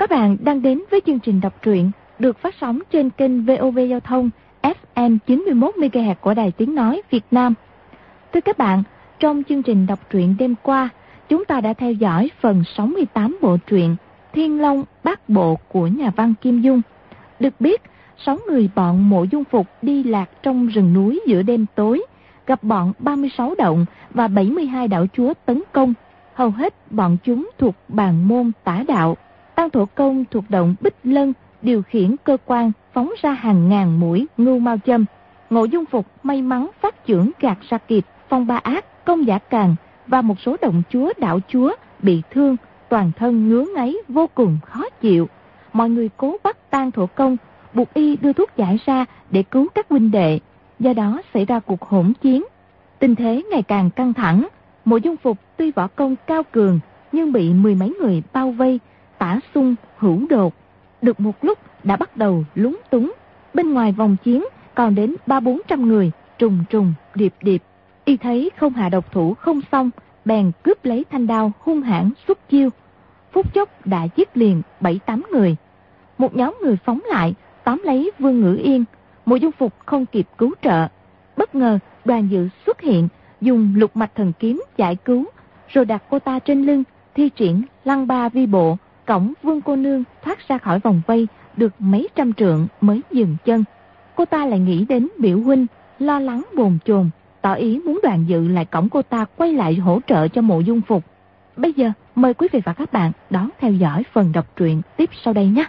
Các bạn đang đến với chương trình đọc truyện được phát sóng trên kênh VOV Giao thông FM 91 MHz của Đài Tiếng nói Việt Nam. Thưa các bạn, trong chương trình đọc truyện đêm qua, chúng ta đã theo dõi phần 68 bộ truyện Thiên Long Bát Bộ của nhà văn Kim Dung. Được biết, 6 người bọn Mộ Dung Phục đi lạc trong rừng núi giữa đêm tối, gặp bọn 36 động và 72 đạo chúa tấn công. Hầu hết bọn chúng thuộc bàn môn tả đạo. Tăng Thổ Công thuộc động Bích Lân điều khiển cơ quan phóng ra hàng ngàn mũi ngưu mao châm. Mộ Dung Phục may mắn phát chưởng gạt ra kịp Phong Ba Ác, Công Giả Càn và một số động chúa đạo chúa bị thương, toàn thân ngứa ngáy vô cùng khó chịu. Mọi người cố bắt Tăng Thổ Công, buộc y đưa thuốc giải ra để cứu các huynh đệ. Do đó xảy ra cuộc hỗn chiến. Tình thế ngày càng căng thẳng. Mộ Dung Phục tuy võ công cao cường nhưng bị 10 mấy người bao vây, tả xung hữu đột. Được một lúc đã bắt đầu lúng túng. Bên ngoài vòng chiến còn đến 300-400 người trùng trùng điệp điệp. Y thấy không hạ độc thủ không xong, bèn cướp lấy thanh đao hung hãn xuất chiêu. Phút chốc đã giết liền 7-8 người. Một nhóm người phóng lại tóm lấy Vương Ngữ Yên. Mộ Dung Phục không kịp cứu trợ. Bất ngờ Đoàn Dự xuất hiện, dùng lục mạch thần kiếm giải cứu, rồi đặt cô ta trên lưng, thi triển lăng ba vi bộ, cõng Vương cô nương thoát ra khỏi vòng vây được mấy trăm trượng mới dừng chân. Cô ta lại nghĩ đến biểu huynh, lo lắng bồn chồn, tỏ ý muốn Đoàn Dự lại cõng cô ta quay lại hỗ trợ cho Mộ Dung Phục. Bây giờ mời quý vị và các bạn đón theo dõi phần đọc truyện tiếp sau đây nhé.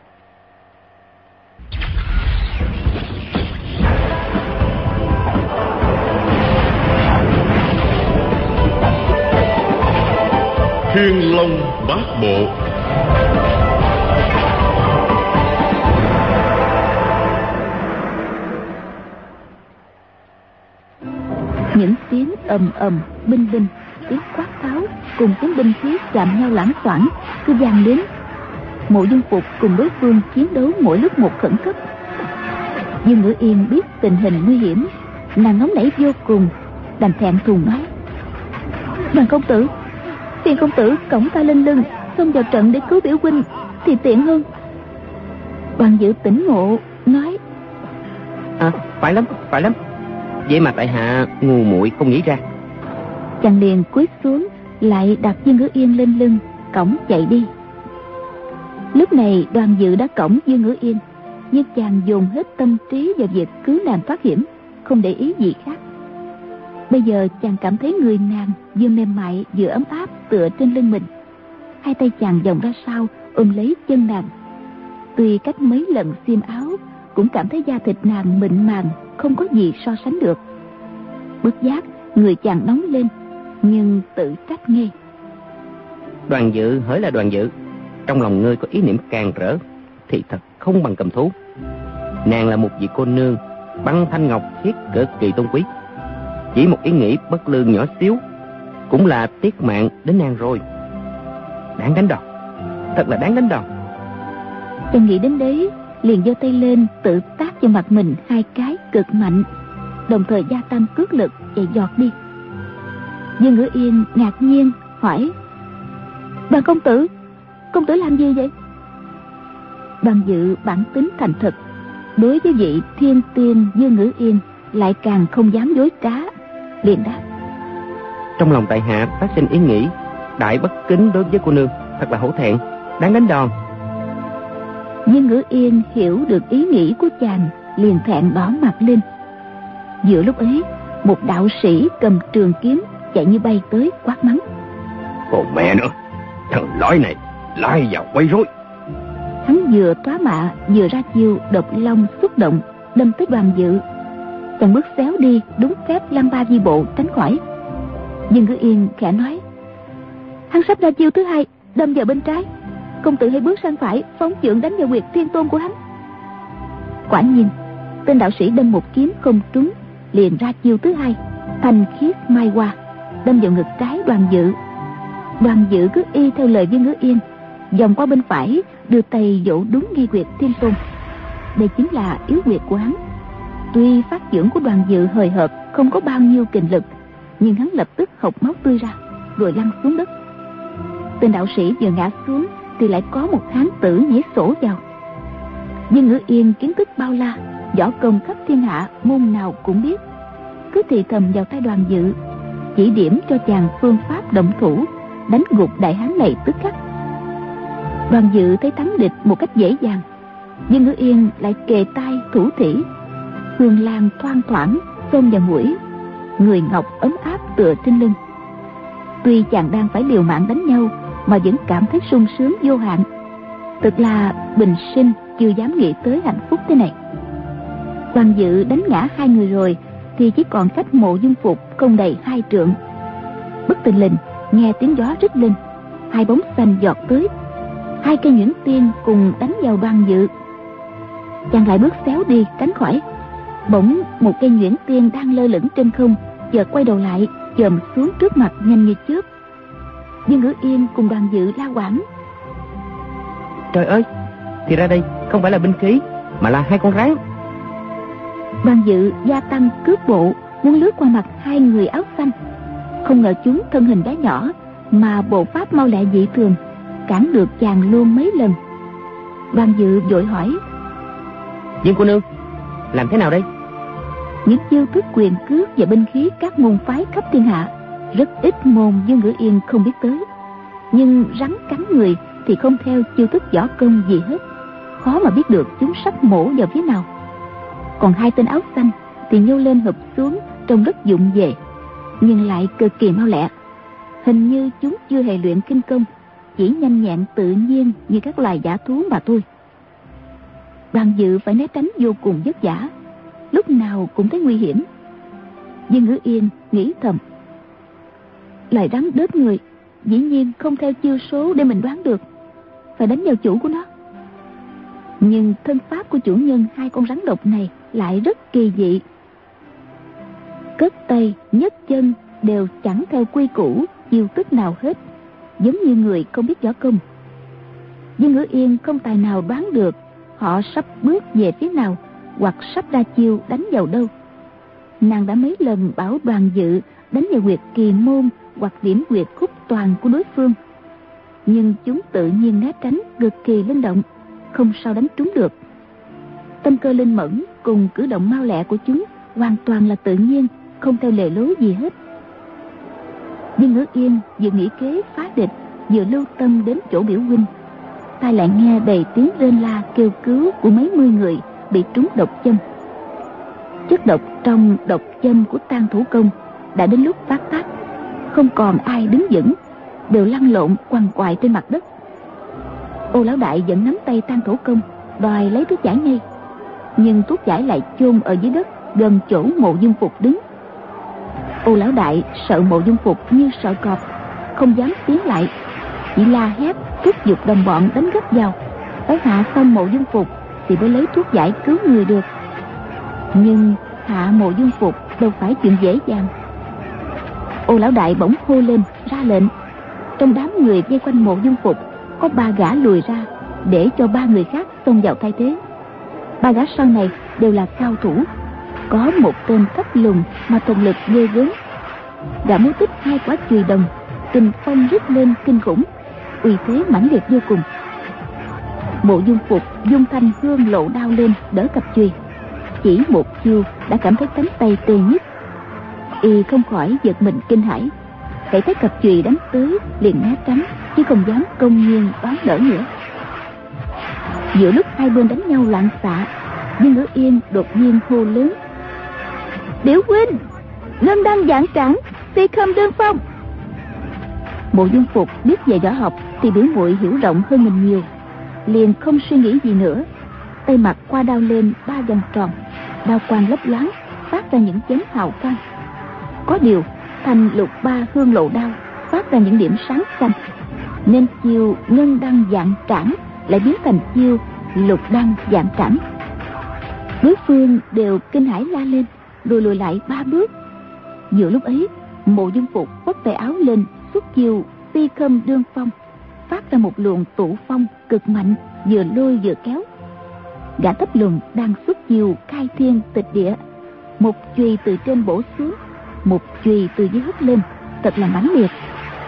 Thiên Long Bát Bộ. Những tiếng ầm ầm, binh binh, tiếng quát tháo cùng tiếng binh khí chạm nhau loảng xoảng cứ vang đến. Mộ Dung Phục cùng đối phương chiến đấu mỗi lúc một khẩn cấp. Dương Ngữ Yên biết tình hình nguy hiểm, nàng nóng nảy vô cùng, đành thẹn thùng nói: Đoàn công tử, phiền công tử cõng ta lên lưng, xông vào trận để cứu biểu huynh thì tiện hơn. Đoàn Dự tỉnh ngộ nói: Phải lắm. Vậy mà tại hạ ngu muội không nghĩ ra. Chàng liền cúi xuống, lại đặt Dương Ngữ Yên lên lưng, cõng chạy đi. Lúc này Đoàn Dự đã cõng Dương Ngữ Yên, nhưng chàng dồn hết tâm trí vào việc cứu nàng thoát hiểm, không để ý gì khác. Bây giờ chàng cảm thấy người nàng vừa mềm mại vừa ấm áp tựa trên lưng mình. Hai tay chàng vòng ra sau ôm lấy chân nàng. Tuy cách mấy lần xiêm áo, cũng cảm thấy da thịt nàng mịn màng, không có gì so sánh được. Bất giác người chàng nóng lên, nhưng tự trách nghe: Đoàn Dự hỡi là Đoàn Dự, trong lòng ngươi có ý niệm càng rỡ thì thật không bằng cầm thú. Nàng là một vị cô nương băng thanh ngọc khiết cực kỳ tôn quý. Chỉ một ý nghĩ bất lương nhỏ xíu cũng là tiết mạng đến nàng rồi. Đáng đánh đòn, thật là đáng đánh đòn. Chàng nghĩ đến đấy, liền giơ tay lên tự tát vào mặt mình 2 cái cực mạnh, đồng thời gia tăng cước lực chạy giọt đi. Dương Ngữ Yên ngạc nhiên hỏi: Đoàn công tử làm gì vậy? Đoàn Dự bản tính thành thật, đối với vị thiên tiên Dương Ngữ Yên lại càng không dám dối trá, liền đáp: Trong lòng tại hạ phát sinh ý nghĩ đại bất kính đối với cô nương, thật là hổ thẹn, đáng đánh đòn. Dương Ngữ Yên hiểu được ý nghĩ của chàng, liền thẹn đỏ mặt lên. Giữa lúc ấy, một đạo sĩ cầm trường kiếm chạy như bay tới quát mắng: Còn mẹ nữa, thằng lõi này lai vào quấy rối. Hắn vừa tóa mạ vừa ra chiêu độc long xuất động, đâm tới Đoàn Dự. Chàng bước xéo đi, đúng phép lăng ba vi bộ tránh khỏi. Dương Ngữ Yên khẽ nói: Hắn sắp ra chiêu thứ 2, đâm vào bên trái, công tử hãy bước sang phải, phóng chưởng đánh vào huyệt thiên tôn của hắn. Quả nhiên, tên đạo sĩ đâm một kiếm không trúng, liền ra chiêu thứ 2, thanh khiết mai hoa, đâm vào ngực trái Đoàn Dự. Đoàn Dự cứ y theo lời Dương Ngữ Yên, vòng qua bên phải, đưa tay vỗ đúng ngay huyệt thiên tôn. Đây chính là yếu huyệt của hắn. Tuy phát chưởng của Đoàn Dự hời hợt, không có bao nhiêu kình lực, nhưng hắn lập tức hộc máu tươi ra, rồi lăn xuống đất. Tên đạo sĩ vừa ngã xuống thì lại có một hán tử nhảy sổ vào. Dương Ngữ Yên kiến thức bao la, võ công khắp thiên hạ môn nào cũng biết, cứ thì thầm vào tai Đoàn Dự, chỉ điểm cho chàng phương pháp động thủ, đánh gục đại hán này tức khắc. Đoàn Dự thấy thắng địch một cách dễ dàng, Dương Ngữ Yên lại kề tai thủ thỉ, hương lan thoang thoảng xông vào mũi, người ngọc ấm áp tựa trên lưng. Tuy chàng đang phải liều mạng đánh nhau mà vẫn cảm thấy sung sướng vô hạn. Thực là bình sinh chưa dám nghĩ tới hạnh phúc thế này. Đoàn Dự đánh ngã hai người rồi thì chỉ còn cách Mộ Dung Phục không đầy 2 trượng. Bất thình lình nghe tiếng gió rít lên, hai bóng xanh giọt tới, 2 cây nhuyễn tiên cùng đánh vào Đoàn Dự. Chàng lại bước xéo đi tránh khỏi. Bỗng một cây nhuyễn tiên đang lơ lửng trên không chợt quay đầu lại, chồm xuống trước mặt nhanh như chớp. Dương Ngữ Yên cùng Đoàn Dự la hoảng. Trời ơi, thì ra đây không phải là binh khí mà là 2 con rắn. Đoàn Dự gia tăng cước bộ muốn lướt qua mặt 2 người áo xanh, không ngờ chúng thân hình bé nhỏ mà bộ pháp mau lẹ dị thường, cản được chàng luôn mấy lần. Đoàn Dự vội hỏi: Dương cô nương, làm thế nào đây? Những chiêu thức quyền cước và binh khí các môn phái khắp thiên hạ, rất ít môn Dương Ngữ Yên không biết tới. Nhưng rắn cắn người thì không theo chiêu thức võ công gì hết, khó mà biết được chúng sắp mổ vào phía nào. Còn 2 tên áo xanh thì nhô lên hợp xuống, trông rất dụng về, nhưng lại cực kỳ mau lẹ. Hình như chúng chưa hề luyện kinh công, chỉ nhanh nhẹn tự nhiên như các loài dã thú mà thôi. Đoàn Dự phải né tránh vô cùng vất vả, lúc nào cũng thấy nguy hiểm. Dương Ngữ Yên nghĩ thầm: loài rắn đớp người dĩ nhiên không theo chiêu số để mình đoán được, phải đánh vào chủ của nó. Nhưng thân pháp của chủ nhân 2 con rắn độc này lại rất kỳ dị, cất tay nhấc chân đều chẳng theo quy củ chiêu thức nào hết, giống như người không biết võ công. Dương Ngữ Yên không tài nào đoán được họ sắp bước về phía nào hoặc sắp ra chiêu đánh vào đâu. Nàng đã mấy lần bảo Đoàn Dự đánh vào huyệt kỳ môn hoặc điểm huyệt khúc toàn của đối phương, nhưng chúng tự nhiên né tránh cực kỳ linh động, không sao đánh trúng được. Tâm cơ linh mẫn cùng cử động mau lẹ của chúng hoàn toàn là tự nhiên, không theo lề lối gì hết. Dương Ngữ Yên vừa nghĩ kế phá địch, vừa lưu tâm đến chỗ biểu huynh, tai lại nghe đầy tiếng rên la kêu cứu của mấy mươi người bị trúng độc châm. Chất độc trong độc châm của Tang Thủ Công đã đến lúc phát tác, không còn ai đứng vững, đều lăn lộn quằn quại trên mặt đất. Ô lão đại vẫn nắm tay Tang Thủ Công đòi lấy thuốc giải ngay, nhưng thuốc giải lại chôn ở dưới đất gần chỗ Mộ Dung Phục đứng. Ô lão đại sợ Mộ Dung Phục như sợ cọp, không dám tiến lại, chỉ la hét thúc giục đồng bọn đánh gấp vào, phải hạ xong Mộ Dung Phục thì mới lấy thuốc giải cứu người được. Nhưng hạ Mộ Dung Phục đâu phải chuyện dễ dàng. Ô lão đại bỗng hô lên ra lệnh. Trong đám người vây quanh Mộ Dung Phục có 3 gã lùi ra để cho 3 người khác xông vào thay thế. 3 gã sau này đều là cao thủ, có một tên thấp lùn mà thần lực ghê gớm. Gã múa tích 2 quả chùy đồng, kình phong rít lên kinh khủng, uy thế mãnh liệt vô cùng. Mộ Dung Phục dung thanh hương lộ đao lên đỡ cặp chùy, chỉ một chiêu đã cảm thấy cánh tay tê nhức. Y không khỏi giật mình kinh hãi, hãy thấy cặp chùy đánh tới liền né tránh, chứ không dám công nhiên đón đỡ nữa. Giữa lúc hai bên đánh nhau loạn xạ, Dương Ngữ Yên đột nhiên hô lớn: Điểu huynh, ngân đăng vạn trảm, phi khâm đơn phong. Mộ Dung Phục biết về võ học thì biểu muội hiểu rộng hơn mình nhiều, liền không suy nghĩ gì nữa, tay mặt qua đao lên 3 vòng tròn, đao quang lấp loáng phát ra những chấm hào quang. Có điều thanh lục 3 hương lộ đao phát ra những điểm sáng xanh, nên chiêu ngân đăng vạn trảm lại biến thành chiêu lục đăng vạn trảm. Đối phương đều kinh hãi la lên, lùi lại 3 bước. Giữa lúc ấy, Mộ Dung Phục phất tay áo lên xuất chiêu phi khâm đương phong, phát ra một luồng tụ phong cực mạnh, vừa lôi vừa kéo. Gã thấp lùn đang xuất chiêu khai thiên tịch địa, một chùy từ trên bổ xuống, một chùy từ dưới hất lên, thật là mãnh liệt.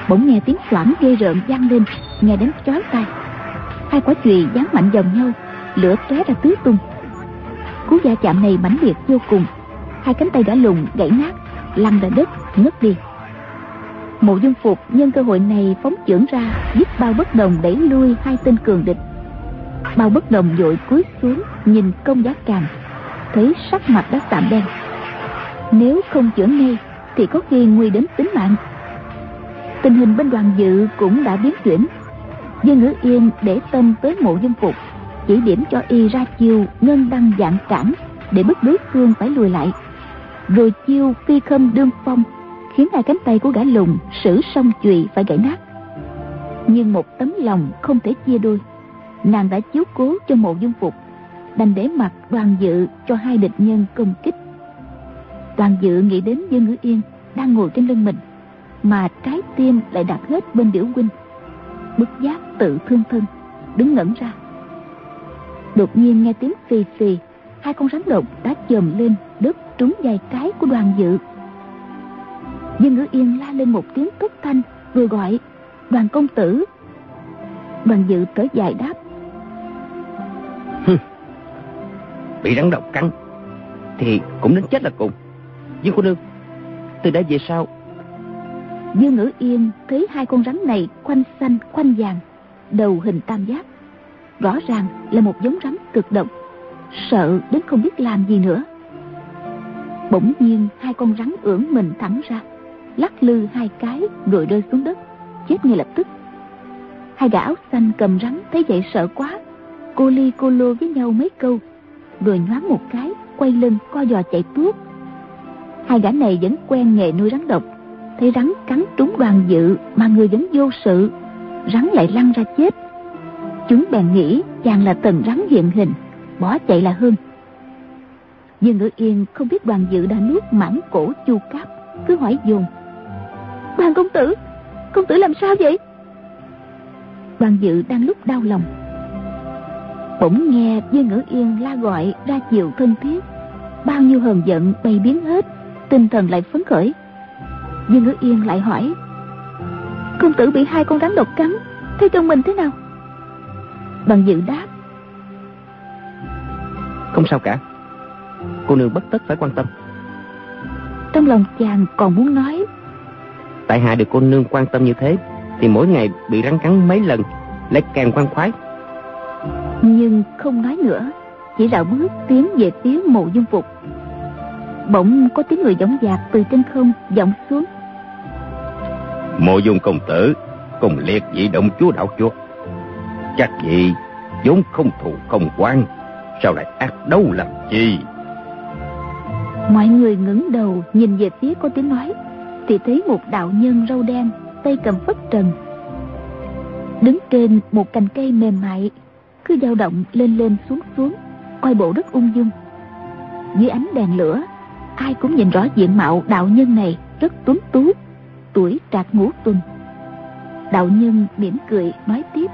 Bỗng nghe tiếng xoảng ghê rợn vang lên, nghe đến chói tai. Hai quả chùy giáng mạnh vào nhau, lửa tóe ra tứ tung. Cú va chạm này mãnh liệt vô cùng, hai cánh tay Gã Lùn gãy nát, lăn ra đất ngất đi. Mộ Dung Phục nhân cơ hội này phóng chưởng ra, giúp Bao Bất Đồng đẩy lui hai tên cường địch. Bao Bất Đồng vội cúi xuống nhìn Công Giá Càng, thấy sắc mặt đã sạm đen. Nếu không chưởng ngay thì có khi nguy đến tính mạng. Tình hình bên Đoàn Dự cũng đã biến chuyển. Dương Ngữ Yên để tâm tới Mộ Dung Phục, chỉ điểm cho y ra chiêu ngân đăng vạn cản để bức đối phương phải lùi lại, rồi chiêu phi khâm đương phong khiến hai cánh tay của Gã Lùn sử song chùy phải gãy nát. Nhưng một tấm lòng không thể chia đôi, nàng đã chiếu cố cho Mộ Dung Phục, đành để mặc Đoàn Dự cho hai địch nhân công kích. Đoàn Dự nghĩ đến Dương Ngữ Yên đang ngồi trên lưng mình, mà trái tim lại đặt hết bên Điểu huynh, bức giác tự thương thân, đứng ngẩn ra. Đột nhiên nghe tiếng phì phì, hai con rắn độc đã chồm lên đớp trúng vai trái của Đoàn Dự. Dương Ngữ Yên la lên một tiếng thất thanh, vừa gọi Đoàn công tử. Đoàn Dự thở dài đáp: Bị rắn độc cắn thì cũng đến chết là cùng. Dương cô nương, từ đã về sau? Dương Ngữ Yên thấy hai con rắn này khoanh xanh khoanh vàng, đầu hình tam giác, rõ ràng là một giống rắn cực độc, sợ đến không biết làm gì nữa. Bỗng nhiên hai con rắn ưỡn mình thẳng ra, lắc lư hai cái rồi rơi xuống đất, chết ngay lập tức. Hai gã áo xanh cầm rắn thấy vậy sợ quá, cô li cô lô với nhau mấy câu, rồi nhoáng một cái quay lưng co giò chạy tuốt. Hai gã này vẫn quen nghề nuôi rắn độc, thấy rắn cắn trúng Đoàn Dự mà người vẫn vô sự, rắn lại lăn ra chết. Chúng bèn nghĩ chàng là tần rắn hiện hình, bỏ chạy là hơn. Dương Ngữ Yên không biết Đoàn Dự đã nuốt mãn cổ chu cáp, cứ hỏi dồn: Đoàn công tử làm sao vậy? Đoàn Dự đang lúc đau lòng, bỗng nghe Dương Ngữ Yên la gọi ra chiều thân thiết, bao nhiêu hờn giận bay biến hết, tinh thần lại phấn khởi. Dương Ngữ Yên lại hỏi: Công tử bị hai con rắn độc cắn, thấy trong mình thế nào? Đoàn Dự đáp: Không sao cả, cô nương bất tất phải quan tâm. Trong lòng chàng còn muốn nói: Tại hạ được cô nương quan tâm như thế thì mỗi ngày bị rắn cắn mấy lần lại càng khoan khoái. Nhưng không nói nữa, chỉ rảo bước tiến về phía Mộ Dung Phục. Bỗng có tiếng người dõng dạc từ trên không vọng xuống: Mộ Dung công tử cùng liệt vị động chúa đạo chúa, chắc gì vốn không thù không oán, sao lại ác đấu làm chi? Mọi người ngẩng đầu nhìn về phía có tiếng nói, thì thấy một đạo nhân râu đen, tay cầm phất trần, đứng trên một cành cây mềm mại, cứ dao động lên lên xuống xuống, coi bộ rất ung dung. Dưới ánh đèn lửa, ai cũng nhìn rõ diện mạo đạo nhân này rất tuấn tú, tuổi trạc ngũ tuần. Đạo nhân mỉm cười nói tiếp: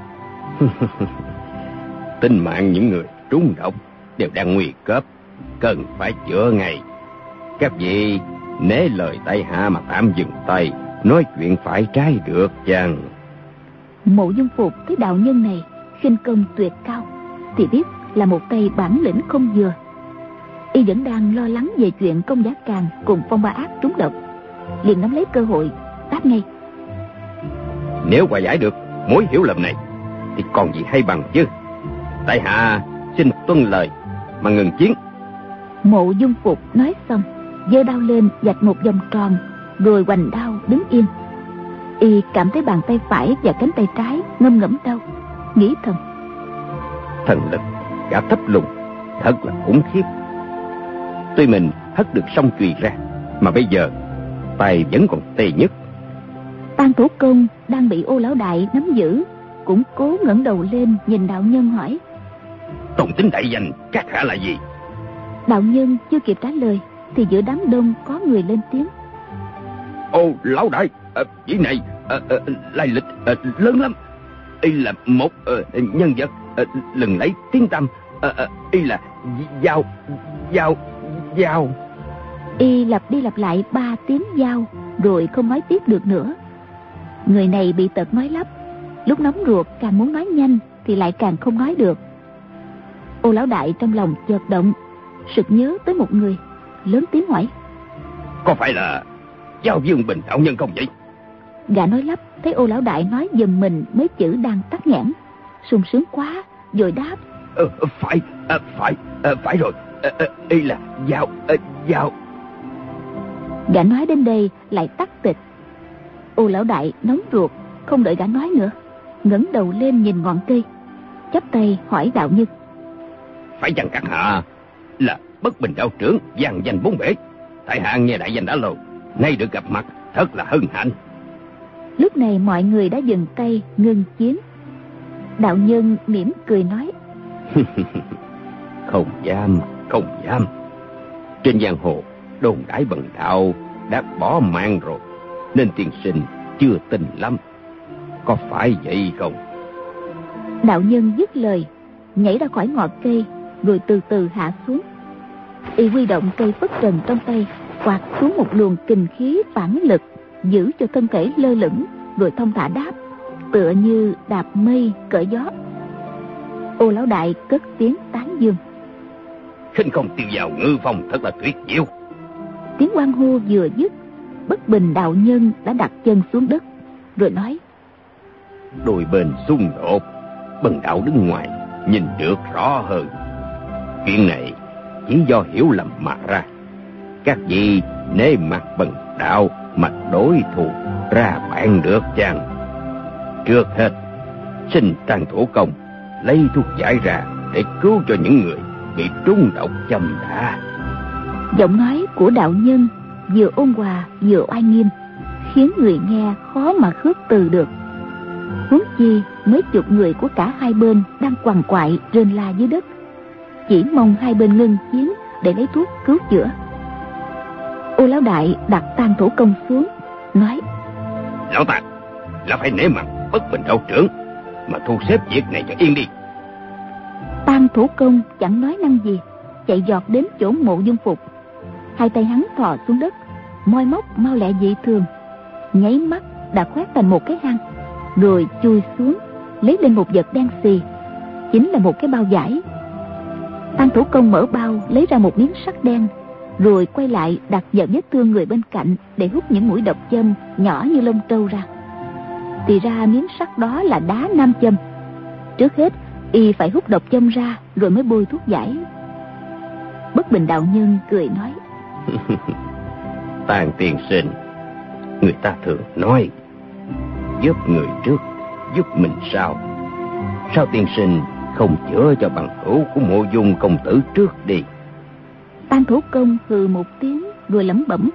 Tính mạng những người trúng độc đều đang nguy cấp, cần phải chữa ngay. Các vị nể lời tại hạ mà tạm dừng tay, nói chuyện phải trái được chăng? Mộ Dung Phục thấy đạo nhân này khinh công tuyệt cao, thì biết là một tay bản lĩnh không vừa. Y vẫn đang lo lắng về chuyện Công Giá Càng cùng Phong Ba Ác trúng độc, liền nắm lấy cơ hội đáp ngay: Nếu hòa giải được mối hiểu lầm này thì còn gì hay bằng chứ. Tại hạ xin tuân lời mà ngừng chiến. Mộ Dung Phục nói xong, giơ đao lên vạch một vòng tròn, rồi hoành đao đứng yên. Y cảm thấy bàn tay phải và cánh tay trái ngâm ngẫm đau, nghĩ thầm: Thần lực gã thấp lùng thật là khủng khiếp. Tuy mình hất được song chùy ra, mà bây giờ tay vẫn còn tê nhất. Tang Thủ Công đang bị Ô lão đại nắm giữ, cũng cố ngẩng đầu lên nhìn đạo nhân hỏi: Tôn tính đại danh các hạ là gì? Đạo nhân chưa kịp trả lời thì giữa đám đông có người lên tiếng: Ô lão đại, vị này lai lịch lớn lắm. Y là một nhân vật lừng lấy tiếng tăm. Y là Giao. Y lặp đi lặp lại 3 tiếng Giao, rồi không nói tiếp được nữa. Người này bị tật nói lắp, lúc nóng ruột càng muốn nói nhanh thì lại càng không nói được. Ô lão đại trong lòng chợt động, sực nhớ tới một người, lớn tiếng hỏi: Có phải là Giao Dương Bình đạo nhân không vậy? Gã nói lắp thấy ô lão đại nói giùm mình mấy chữ đang tắc nghẽn, sung sướng quá, vội đáp: Phải rồi, y là Giao. Gã nói đến đây lại tắt tịch. Ô lão đại nóng ruột, không đợi gã nói nữa, ngẩng đầu lên nhìn ngọn cây, chắp tay hỏi đạo nhân: Phải chăng các hạ là Bất Bình đạo trưởng vang danh bốn bể? Tại hạ nghe đại danh đã lâu, nay được gặp mặt thật là hân hạnh. Lúc này mọi người đã dừng tay ngưng chiến. Đạo nhân mỉm cười nói: Không dám. Trên giang hồ đồn đãi Bần đạo đã bỏ mạng rồi, nên tiên sinh chưa tin lắm. Có phải vậy không? Đạo nhân dứt lời, nhảy ra khỏi ngọn cây, rồi từ từ hạ xuống. Y huy động cây phất trần trong tay, quạt xuống một luồng kình khí phản lực, giữ cho thân thể lơ lửng, rồi thông thả đáp, tựa như đạp mây cởi gió. Ô lão đại cất tiếng tán dương: Khinh công tiêu dao ngư phong thật là tuyệt diệu. Tiếng hoan hô vừa dứt, Bất Bình đạo nhân đã đặt chân xuống đất, rồi nói: Đôi bên xung đột, Bần đạo đứng ngoài nhìn được rõ hơn. Chuyện này chỉ do hiểu lầm mà ra. Các vị nể mặt Bần đạo mà đối thủ ra bạn được chăng? Trước hết, xin Trang thủ công lấy thuốc giải ra để cứu cho những người bị trúng độc châm đã. Giọng nói của đạo nhân vừa ôn hòa vừa oai nghiêm, khiến người nghe khó mà khước từ được. Huống chi mấy chục người của cả hai bên đang quằn quại rên la dưới đất, chỉ mong hai bên ngưng chiến để lấy thuốc cứu chữa. Ô lão đại đặt Tang thủ công xuống, nói: Lão Tang là phải nể mặt Bất Bình đạo trưởng mà thu xếp việc này cho yên đi. Tang thủ công chẳng nói năng gì, chạy giọt đến chỗ Mộ Dung Phục. Hai tay hắn thò xuống đất, moi móc mau lẹ dị thường, nháy mắt đã khoét thành một cái hang, rồi chui xuống lấy lên một vật đen xì, chính là một cái bao vải. Tang thủ công mở bao lấy ra một miếng sắt đen, rồi quay lại đặt vào vết thương người bên cạnh để hút những mũi độc châm nhỏ như lông trâu ra. Thì ra miếng sắt đó là đá nam châm. Trước hết y phải hút độc châm ra rồi mới bôi thuốc giải. Bất Bình đạo nhân cười nói: Tang tiên sinh, người ta thường nói giúp người trước, giúp mình sau. Sao tiên sinh không chữa cho bằng hữu của Mộ Dung công tử trước đi? Tang thủ công hừ một tiếng rồi lẩm bẩm: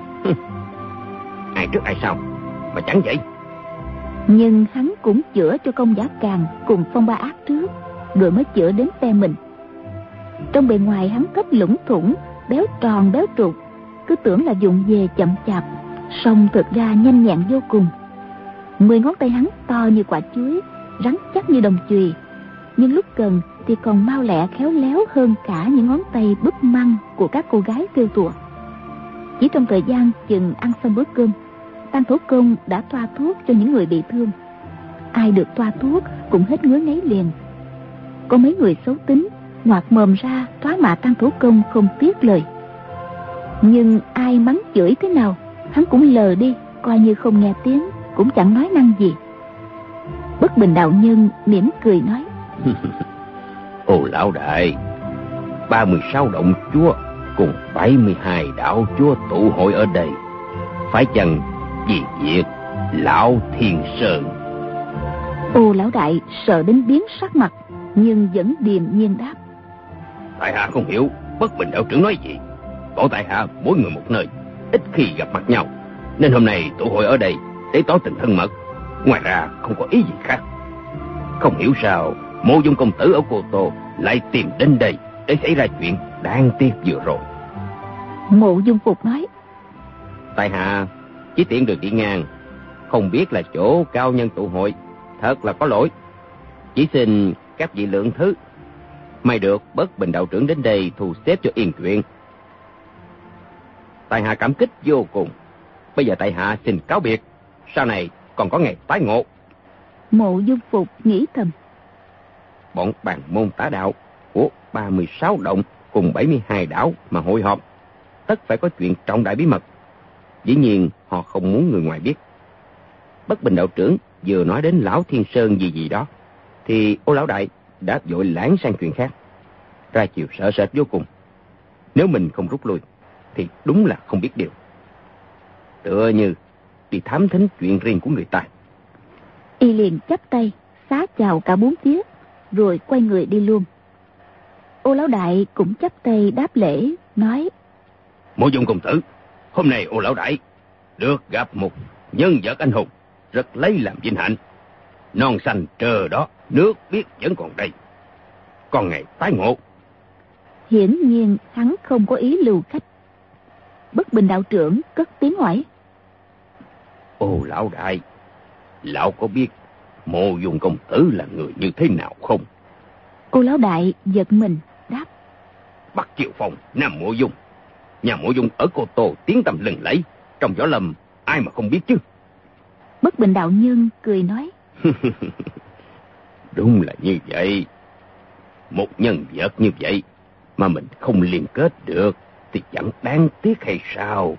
Ai trước ai sau mà chẳng vậy. Nhưng hắn cũng chữa cho Công Giả Càn cùng Phong Ba Ác trước, rồi mới chữa đến phe mình. Trong bề ngoài hắn cấp lủng thủng, béo tròn béo trục, cứ tưởng là dụng về chậm chạp, song thực ra nhanh nhẹn vô cùng. 10 ngón tay hắn to như quả chuối, rắn chắc như đồng chùy, nhưng lúc cần thì còn mau lẹ khéo léo hơn cả những ngón tay búp măng của các cô gái thêu thùa. Chỉ trong thời gian chừng ăn xong bữa cơm, Tang thủ công đã thoa thuốc cho những người bị thương. Ai được thoa thuốc cũng hết ngứa ngáy liền. Có mấy người xấu tính, ngoạc mồm ra thoá mạ Tang thủ công không tiếc lời. Nhưng ai mắng chửi thế nào, hắn cũng lờ đi, coi như không nghe tiếng, cũng chẳng nói năng gì. Bất Bình đạo nhân mỉm cười nói: Ô lão đại, 36 động chúa cùng 72 đạo chúa tụ hội ở đây, phải chăng vì việc Lão Thiên Sơn? Ô lão đại sợ đến biến sắc mặt, nhưng vẫn điềm nhiên đáp: Tại hạ không hiểu Bất Bình đạo trưởng nói gì. Bọn tại hạ mỗi người một nơi, ít khi gặp mặt nhau, nên hôm nay tụ hội ở đây để tỏ tình thân mật. Ngoài ra không có ý gì khác. Không hiểu sao Mộ Dung công tử ở Cô Tô lại tìm đến đây để xảy ra chuyện đáng tiếc vừa rồi. Mộ Dung Phục nói: Tại hạ chỉ tiện đường đi ngang, không biết là chỗ cao nhân tụ hội, thật là có lỗi. Chỉ xin các vị lượng thứ. May được Bất Bình đạo trưởng đến đây thu xếp cho yên chuyện. Tại hạ cảm kích vô cùng. Bây giờ tại hạ xin cáo biệt, sau này còn có ngày tái ngộ. Mộ Dung Phục nghĩ thầm. Bọn bàn môn tả đạo của 36 động cùng 72 đảo mà hội họp, tất phải có chuyện trọng đại bí mật. Dĩ nhiên họ không muốn người ngoài biết. Bất Bình đạo trưởng vừa nói đến lão Thiên Sơn gì đó, thì Ô lão đại đã vội lảng sang chuyện khác. Ra chiều sợ sệt vô cùng. Nếu mình không rút lui thì đúng là không biết điều. Tựa như đi thám thính chuyện riêng của người ta. Y liền chắp tay xá chào cả bốn phía, rồi quay người đi luôn. Ô lão đại cũng chắp tay đáp lễ, nói: Mộ Dung công tử, hôm nay Ô lão đại được gặp một nhân vật anh hùng, rất lấy làm vinh hạnh. Non xanh trời đó, nước biết vẫn còn đây. Còn ngày tái ngộ. Hiển nhiên hắn không có ý lưu khách. Bất Bình đạo trưởng cất tiếng hỏi: Ô lão đại, lão có biết Mộ Dung công tử là người như thế nào không? Ô lão đại giật mình đáp: Bắc Triều Phong, Nam Mộ Dung. Nhà Mộ Dung ở Cô Tô tiếng tăm lừng lẫy, trong võ lâm ai mà không biết chứ. Bất Bình đạo nhân cười nói: Đúng là như vậy. Một nhân vật như vậy mà mình không liên kết được thì chẳng đáng tiếc hay sao?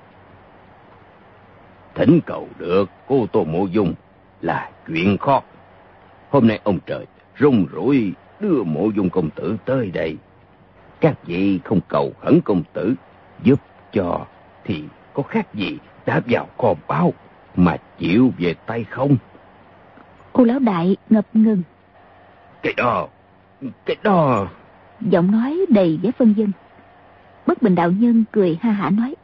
Thỉnh cầu được Cô Tô Mộ Dung là chuyện khó. Hôm nay ông trời rung rủi đưa Mộ Dung công tử tới đây. Các vị không cầu khẩn công tử giúp cho thì có khác gì đã vào kho báu mà chịu về tay không? Ô lão đại ngập ngừng. Cái đó... Giọng nói đầy vẻ phân vân. Bất Bình đạo nhân cười ha hả nói: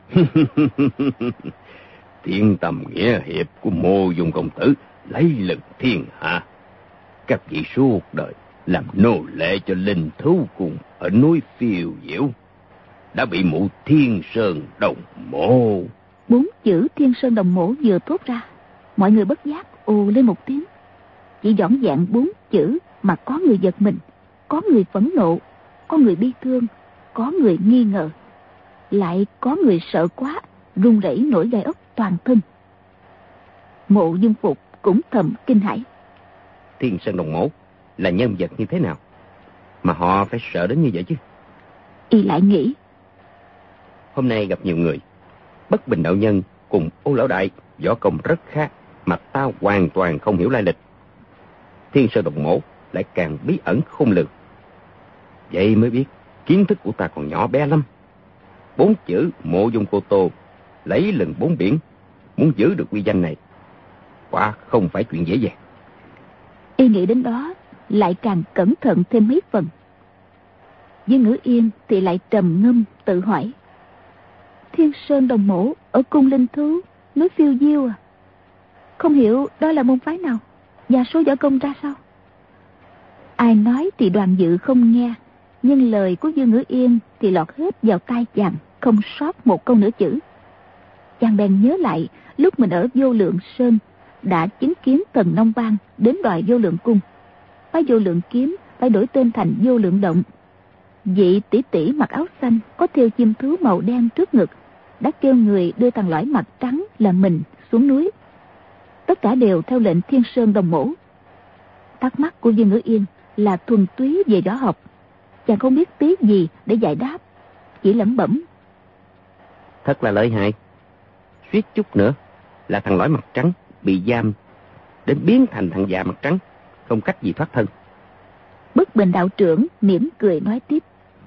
Thiên tầm nghĩa hiệp của Mộ Dung công tử lấy lực thiên hạ. Các vị suốt đời làm nô lệ cho linh thú cùng ở núi Phiêu Diễu, đã bị mụ Thiên Sơn Đồng Mộ. 4 chữ Thiên Sơn Đồng Mộ vừa thốt ra, mọi người bất giác ồ lên một tiếng. Chỉ dõn dàng 4 chữ mà có người giật mình, có người phẫn nộ, có người bi thương, có người nghi ngờ, lại có người sợ quá, run rẩy nổi gai ốc toàn thân. Mộ Dung Phục cũng thầm kinh hãi. Thiên Sơn Đồng Mộ là nhân vật như thế nào mà họ phải sợ đến như vậy chứ? Y lại nghĩ: Hôm nay gặp nhiều người, Bất Bình đạo nhân cùng Ô lão đại võ công rất khác mà ta hoàn toàn không hiểu lai lịch. Thiên Sơn Đồng Mộ lại càng bí ẩn khôn lường. Vậy mới biết kiến thức của ta còn nhỏ bé lắm. 4 chữ Mộ Dung Cô Tô lấy lừng 4 biển, muốn giữ được uy danh này quả không phải chuyện dễ dàng. Y nghĩ đến đó lại càng cẩn thận thêm mấy phần. Dương Ngữ Yên thì lại trầm ngâm tự hỏi: Thiên Sơn Đồng Mộ ở cung linh thú núi Phiêu Diêu à? Không hiểu đó là môn phái nào và số võ công ra sao? Ai nói thì Đoàn Dự không nghe, nhưng lời của Dương Ngữ Yên thì lọt hết vào tai chàng, không sót một câu nửa chữ. Chàng bèn nhớ lại lúc mình ở Vô Lượng Sơn đã chứng kiến Tần Nông Vang đến đòi Vô Lượng Cung, phái Vô Lượng Kiếm phải đổi tên thành Vô Lượng Động. Vị tỷ tỷ mặc áo xanh có thêu chim thú màu đen trước ngực đã kêu người đưa thằng lõi mặt trắng là mình xuống núi. Tất cả đều theo lệnh Thiên Sơn Đồng Mộ. Thắc mắc của Dương Ngữ Yên là thuần túy về võ học, chàng không biết tí gì để giải đáp, chỉ lẩm bẩm: Thật là lợi hại. Suýt chút nữa là thằng lõi mặt trắng bị giam đến biến thành thằng già mặt trắng, không cách gì thoát thân. Bất Bình đạo trưởng mỉm cười nói tiếp: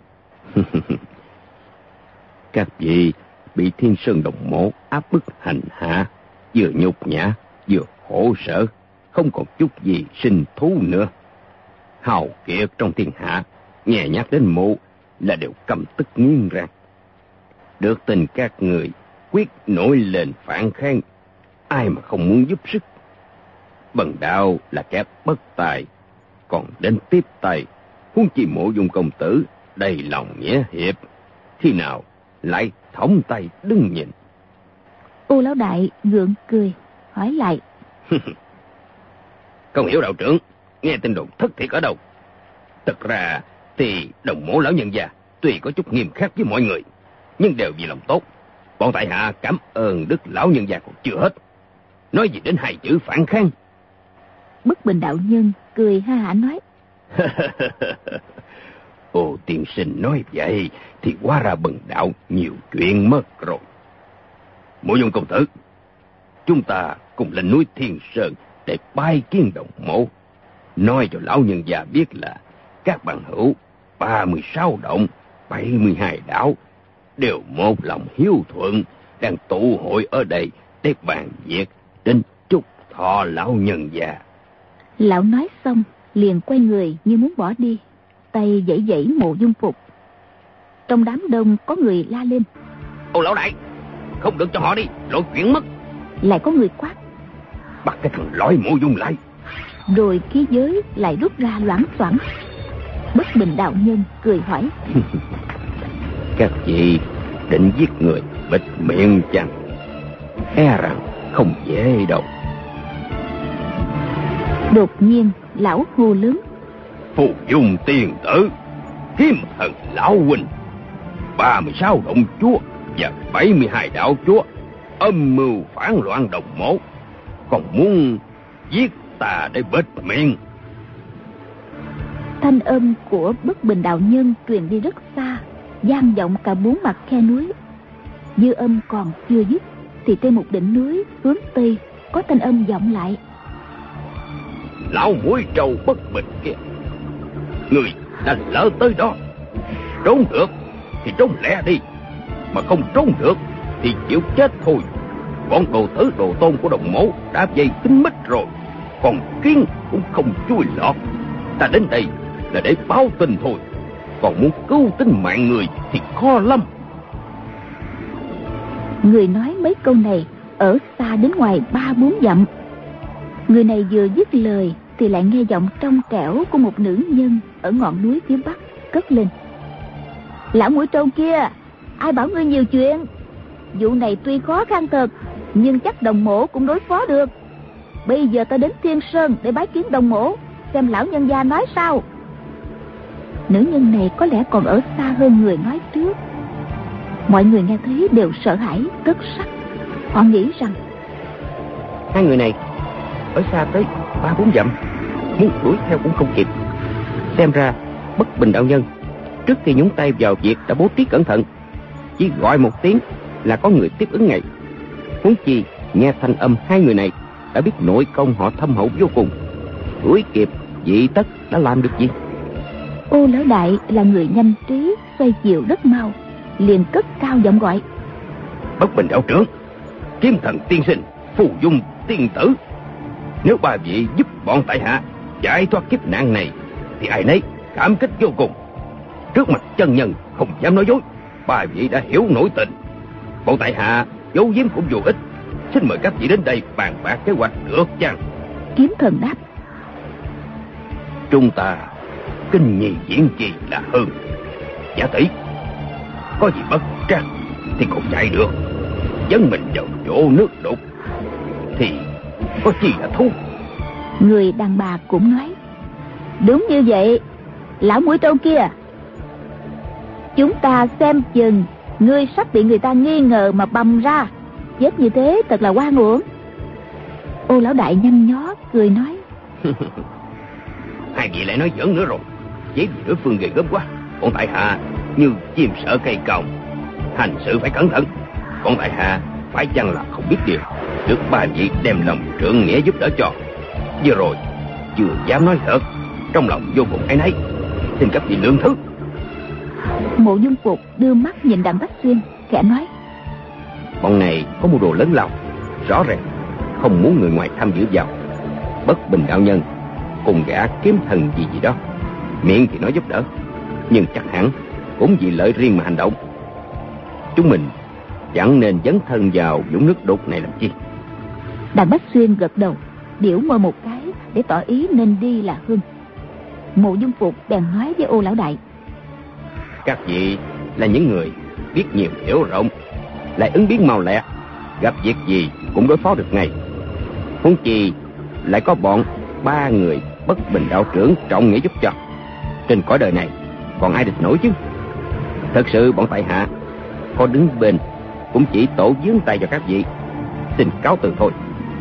Các vị bị Thiên Sơn Đồng Mộ áp bức hành hạ, vừa nhục nhã vừa khổ sở, không còn chút gì sinh thú nữa. Hào kiệt trong thiên hạ nghe nhắc đến mộ là đều căm tức nghiến răng. Được tình các người quyết nổi lên phản kháng, ai mà không muốn giúp sức. Bần đạo là kẻ bất tài, còn đến tiếp tay, huống chi Mộ Dung công tử đầy lòng nghĩa hiệp, khi nào lại thõng tay đứng nhìn. Ô lão đại gượng cười hỏi lại: Không hiểu đạo trưởng nghe tin đồn thất thiệt ở đâu? Thật ra thì Đồng Mộ lão nhân già tuy có chút nghiêm khắc với mọi người, nhưng đều vì lòng tốt. Bọn tại hạ cảm ơn đức lão nhân già còn chưa hết. nói gì đến hai chữ phản kháng? Bất Bình đạo nhân cười ha hả nói. Ô tiên sinh nói vậy thì hóa ra Bần đạo nhiều chuyện mất rồi. Mộ Dung công tử, chúng ta cùng lên núi Thiên Sơn để bái kiến Đồng Mộ, nói cho lão nhân già biết là các bằng hữu 36 động 72 đảo đều một lòng hiếu thuận, đang tụ hội ở đây để bàn việc đến chúc thọ lão nhân già. Lão nói xong liền quay người như muốn bỏ đi, tay giãy giãy Mộ Dung Phục. Trong đám đông có người la lên: Ô lão đại, không được cho họ đi, lộ chuyện mất. Lại có người quát: Bắt cái thằng lõi Mộ Dung lại. Rồi khí giới lại rút ra loảng xoảng. Bất Bình đạo nhân cười hỏi: Các vị định giết người bịt miệng chăng? E rằng không dễ đâu. Đột nhiên lão hô lớn: Phù Dung tiền tử, Kiếm Thần lão huynh, 36 động chúa và 72 đạo chúa âm mưu phản loạn Đồng Mộ, còn muốn giết ta để bịt miệng. Thanh âm của Bất Bình đạo nhân truyền đi rất xa, vang vọng cả bốn mặt khe núi. Dư âm còn chưa dứt thì trên một đỉnh núi hướng tây có thanh âm vọng lại: Lão muối trâu Bất Bình kia, người đã lỡ tới đó, trốn được thì trốn lẹ đi, mà không trốn được thì chịu chết thôi. Bọn đồ tử đồ tôn của Đồng Mộ đã dày kín mít rồi, còn kiến cũng không chui lọt. Ta đến đây là để báo tin thôi, còn muốn cứu tính mạng người thì khó lắm. Người nói mấy câu này ở xa đến ngoài 3-4 dặm. Người này vừa dứt lời thì lại nghe giọng trong trẻo của một nữ nhân ở ngọn núi phía bắc cất lên: Lão mũi trâu kia, ai bảo ngươi nhiều chuyện? Vụ này tuy khó khăn thật, nhưng chắc Đồng Mộ cũng đối phó được. Bây giờ ta đến Thiên Sơn để bái kiến Đồng Mộ, xem lão nhân gia nói sao. Nữ nhân này có lẽ còn ở xa hơn người nói trước. Mọi người nghe thấy đều sợ hãi cất sắc. Họ nghĩ rằng hai người này ở xa tới 3-4 dặm, muốn đuổi theo cũng không kịp. Xem ra Bất Bình đạo nhân trước khi nhúng tay vào việc đã bố trí cẩn thận, chỉ gọi một tiếng là có người tiếp ứng ngay. Huống chi nghe thanh âm hai người này đã biết nội công họ thâm hậu vô cùng, đuổi kịp Vị Tất đã làm được gì? Ô lão đại là người nhanh trí, xoay chiều rất mau, liền cất cao giọng gọi: Bất Bình đạo trưởng, Kiếm Thần tiên sinh, Phù Dung tiên tử, nếu ba vị giúp bọn tại hạ giải thoát kiếp nạn này thì ai nấy cảm kích vô cùng. Trước mặt chân nhân không dám nói dối, ba vị đã hiểu nội tình. Bọn tại hạ giấu giếm cũng vô ích, xin mời các vị đến đây bàn bạc kế hoạch được chăng? Kiếm Thần đáp: Chúng ta kinh nhì diễn trì là hơn. Giả tỷ có gì bất trắc thì còn chạy được, dẫn mình vào chỗ nước đục thì có chi là thú. Người đàn bà cũng nói: Đúng như vậy, lão mũi trâu kia, chúng ta xem chừng ngươi sắp bị người ta nghi ngờ mà bầm ra. Chết như thế thật là oan uổng. Ô lão đại nhăn nhó cười nói: Hai vị lại nói giỡn nữa rồi, chỉ vì đối phương ghê gớm quá. Bọn tại hạ như chim sợ cây còng, hành sự phải cẩn thận. Bọn tại hạ phải chăng là không biết điều, được ba vị đem lòng trượng nghĩa giúp đỡ cho. Vừa rồi chưa dám nói thật, trong lòng vô cùng áy náy, xin các vị lượng thứ. Mộ Dung Phục đưa mắt nhìn Đặng Bách Xuyên, khẽ nói: Bọn này có mưu đồ lớn lao, rõ ràng không muốn người ngoài tham dự vào. Bất Bình đạo nhân cùng gã Kiếm Thần gì đó, miệng thì nói giúp đỡ, nhưng chắc hẳn cũng vì lợi riêng mà hành động. Chúng mình chẳng nên dấn thân vào vũng nước đục này làm chi. Đặng Bách Xuyên gật đầu, điểu môi một cái để tỏ ý nên đi là hơn. Mộ Dung Phục bèn nói với Ô lão đại: Các vị là những người biết nhiều hiểu rộng, lại ứng biến mau lẹ, gặp việc gì cũng đối phó được ngay. Huống chi lại có bọn ba người Bất Bình đạo trưởng trọng nghĩa giúp cho. Trên cõi đời này còn ai địch nổi chứ? Thật sự bọn tại hạ có đứng bên cũng chỉ tổ vướng tay cho các vị. Xin cáo từ thôi.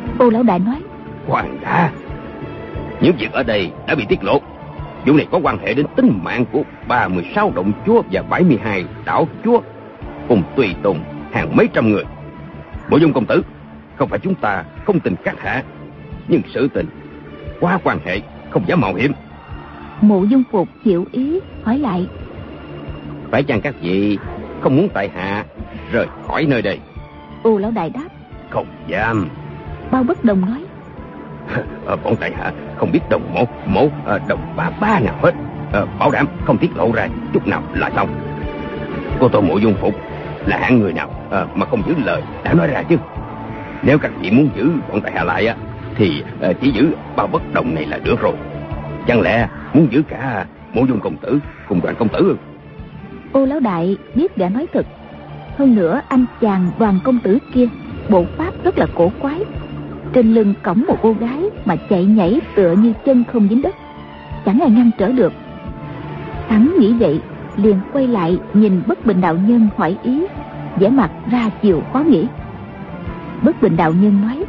Ô lão đại nói: Khoan đã, những việc ở đây đã bị tiết lộ. Vụ này có quan hệ đến tính mạng của 36 động chúa và 72 đảo chúa, cùng tùy tùng hàng mấy trăm người. Mộ Dung công tử, không phải chúng ta không tin các hạ, nhưng sự tình quá quan hệ, không dám mạo hiểm. Mộ Dung Phục hiểu ý hỏi lại: Phải chăng các vị không muốn tại hạ rời khỏi nơi đây? Ô lão đại đáp: Không dám. Bao Bất Đồng nói: Bọn tại hạ không biết đồng mộ đồng ba nào hết. Bảo đảm không tiết lộ ra chút nào là xong. Cô Tô Mộ Dung Phục là hạng người nào mà không giữ lời đã nói ra chứ? Nếu các vị muốn giữ bọn tại hạ lại á, thì chỉ giữ Bao Bất Đồng này là được rồi. Chẳng lẽ muốn giữ cả Mộ Dung công tử cùng Đoàn công tử? Ô lão đại biết gã nói thật. Hơn nữa anh chàng Đoàn công tử kia bộ pháp rất là cổ quái, trên lưng cõng một cô gái mà chạy nhảy tựa như chân không dính đất, chẳng ai ngăn trở được. Hắn nghĩ vậy liền quay lại nhìn Bất Bình đạo nhân hỏi ý, vẻ mặt ra chiều khó nghĩ. Bất Bình đạo nhân nói: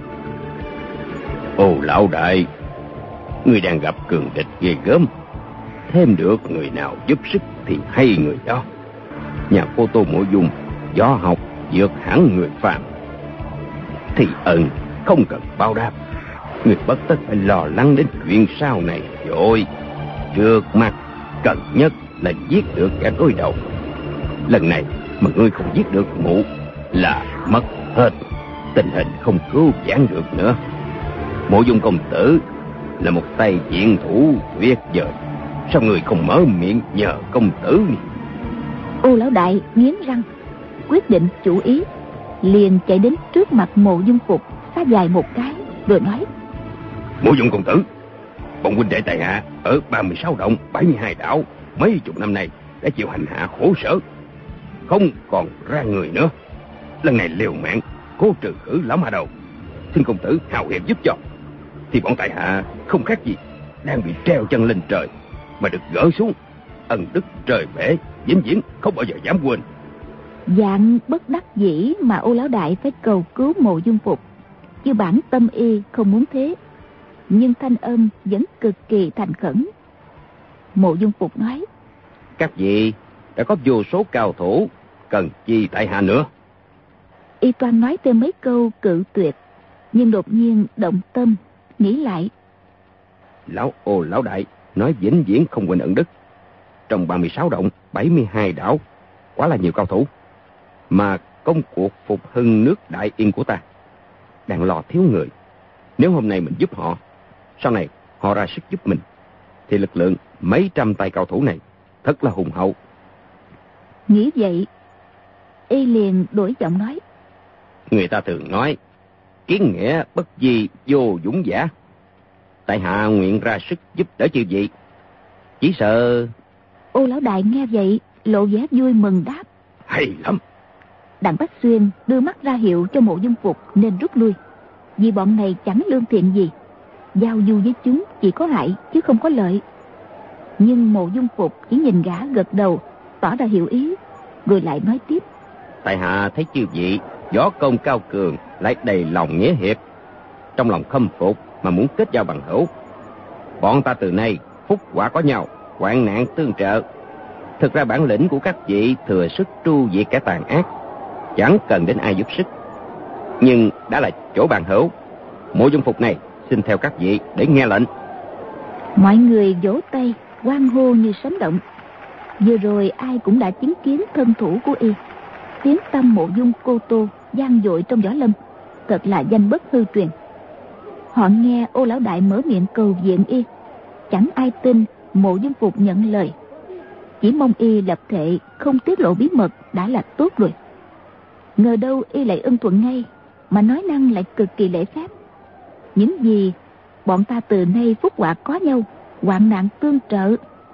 Ô lão đại, người đang gặp cường địch ghê gớm, thêm được người nào giúp sức thì hay người đó. Nhà cô Tô Mộ Dung võ học vượt hẳn người phàm, thì ân không cần báo đáp. Người bất tất phải lo lắng đến chuyện sau này rồi. Trước mắt cần nhất là giết được kẻ đối đầu. Lần này mà ngươi không giết được mụ là mất hết, tình hình không cứu vãn được nữa. Mộ Dung công tử là một tay diện thủ tuyệt vời, sao người không mở miệng nhờ công tử? Ô lão đại nghiến răng, quyết định chủ ý, liền chạy đến trước mặt Mộ Dung Phục xá dài một cái rồi nói: Mộ Dung công tử, bọn huynh đệ tại hạ ở 36 động 72 đảo mấy chục năm nay đã chịu hành hạ khổ sở, không còn ra người nữa. Lần này liều mạng cố trừ khử lão ma đầu, xin công tử hào hiệp giúp cho, thì bọn tại hạ không khác gì đang bị treo chân lên trời mà được gỡ xuống. Ân đức trời bể vĩnh viễn không bao giờ dám quên. Dạng bất đắc dĩ mà Ô lão đại phải cầu cứu Mộ Dung Phục, chứ bản tâm y không muốn thế, nhưng thanh âm vẫn cực kỳ thành khẩn. Mộ Dung Phục nói: Các vị đã có vô số cao thủ, cần chi tại hạ nữa? Y toan nói thêm mấy câu cự tuyệt, nhưng đột nhiên động tâm, nghĩ lại. Lão Ô lão đại nói vĩnh viễn không quên ân đức. Trong 36 động 72 đảo quá là nhiều cao thủ, mà công cuộc phục hưng nước Đại Yên của ta đang lo thiếu người. Nếu hôm nay mình giúp họ, sau này họ ra sức giúp mình, thì lực lượng mấy trăm tay cao thủ này thật là hùng hậu. Nghĩ vậy, Y liền đổi giọng nói: Người ta thường nói kiến nghĩa bất di vô dũng giả. Tại hạ nguyện ra sức giúp đỡ chư vị, chỉ sợ... Ô lão đại nghe vậy lộ vẻ vui mừng đáp: Hay lắm. Đặng Bách Xuyên đưa mắt ra hiệu cho Mộ Dung Phục nên rút lui, vì bọn này chẳng lương thiện gì, giao du với chúng chỉ có hại chứ không có lợi. Nhưng Mộ Dung Phục chỉ nhìn gã gật đầu tỏ ra hiểu ý, rồi lại nói tiếp: Tại hạ thấy chư vị võ công cao cường, lại đầy lòng nghĩa hiệp, trong lòng khâm phục mà muốn kết giao bằng hữu. Bọn ta từ nay phúc quả có nhau, hoạn nạn tương trợ. Thực ra bản lĩnh của các vị thừa sức tru diệt kẻ tàn ác, chẳng cần đến ai giúp sức. Nhưng đã là chỗ bằng hữu, Mộ Dung Phục này xin theo các vị để nghe lệnh. Mọi người vỗ tay hoan hô như sấm động. Vừa rồi ai cũng đã chứng kiến thân thủ của Y, tiếng tăm Mộ Dung Cô Tô vang dội trong võ lâm, thật là danh bất hư truyền. Họ nghe Ô lão đại mở miệng cầu viện Y, chẳng ai tin Mộ Dung Phục nhận lời, chỉ mong Y lập thệ không tiết lộ bí mật đã là tốt rồi. Ngờ đâu Y lại ưng thuận ngay, mà nói năng lại cực kỳ lễ phép. Những gì bọn ta từ nay phúc họa có nhau, hoạn nạn tương trợ,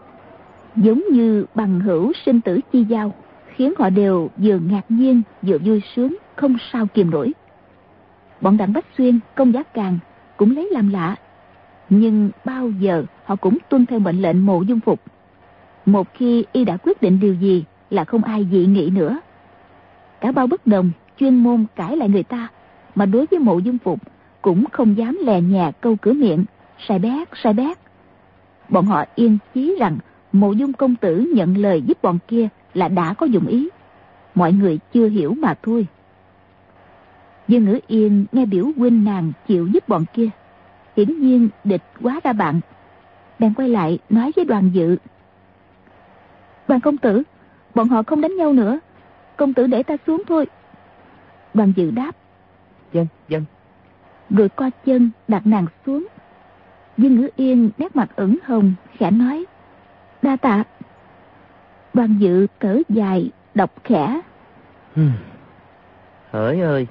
giống như bằng hữu sinh tử chi giao, khiến họ đều vừa ngạc nhiên vừa vui sướng, không sao kìm nổi. Bọn Đặng Bách Xuyên, Công Giá Càn cũng lấy làm lạ, nhưng bao giờ họ cũng tuân theo mệnh lệnh Mộ Dung Phục. Một khi Y đã quyết định điều gì là không ai dị nghị nữa. Cả Bao Bất Đồng chuyên môn cãi lại người ta, mà đối với Mộ Dung Phục cũng không dám lè nhè câu cửa miệng, sai bét. Bọn họ yên chí rằng Mộ Dung công tử nhận lời giúp bọn kia là đã có dụng ý. Mọi người chưa hiểu mà thôi. Dương Ngữ Yên nghe biểu huynh nàng chịu giúp bọn kia, hiển nhiên địch quá ra bạn. Bèn quay lại nói với Đoàn Dự: Đoàn công tử, bọn họ không đánh nhau nữa, công tử để ta xuống thôi. Đoàn Dự đáp: Vâng. Rồi co chân đặt nàng xuống. Dương Ngữ Yên nét mặt ửng hồng, khẽ nói: Đa tạ. Đoàn Dự thở dài, đọc khẽ: Hỡi ơi,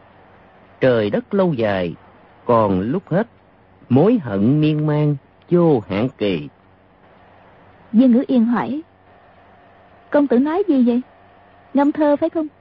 trời đất lâu dài, còn lúc hết, mối hận miên man, vô hạn kỳ. Dương Ngữ Yên hỏi: Công tử nói gì vậy? Ngâm thơ phải không?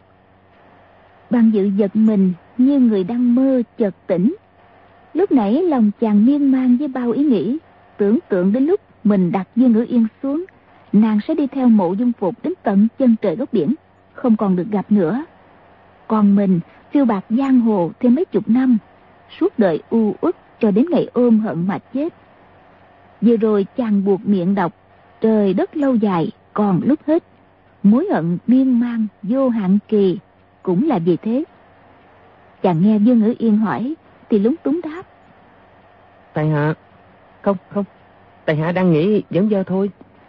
Đoàn Dự giật mình như người đang mơ chợt tỉnh. Lúc nãy lòng chàng miên man với bao ý nghĩ, tưởng tượng đến lúc mình đặt Dương Ngữ Yên xuống, nàng sẽ đi theo Mộ Dung Phục đến tận chân trời góc biển, không còn được gặp nữa. Còn mình phiêu bạt giang hồ thêm mấy chục năm, suốt đời u uất cho đến ngày ôm hận mà chết. Vừa rồi chàng buộc miệng đọc trời đất lâu dài còn lúc hết, mối hận miên man vô hạn kỳ, cũng là vì thế. Chàng nghe Dương Ngữ Yên hỏi thì lúng túng đáp: Tại hạ không, tại hạ đang nghĩ vẫn dơ thôi.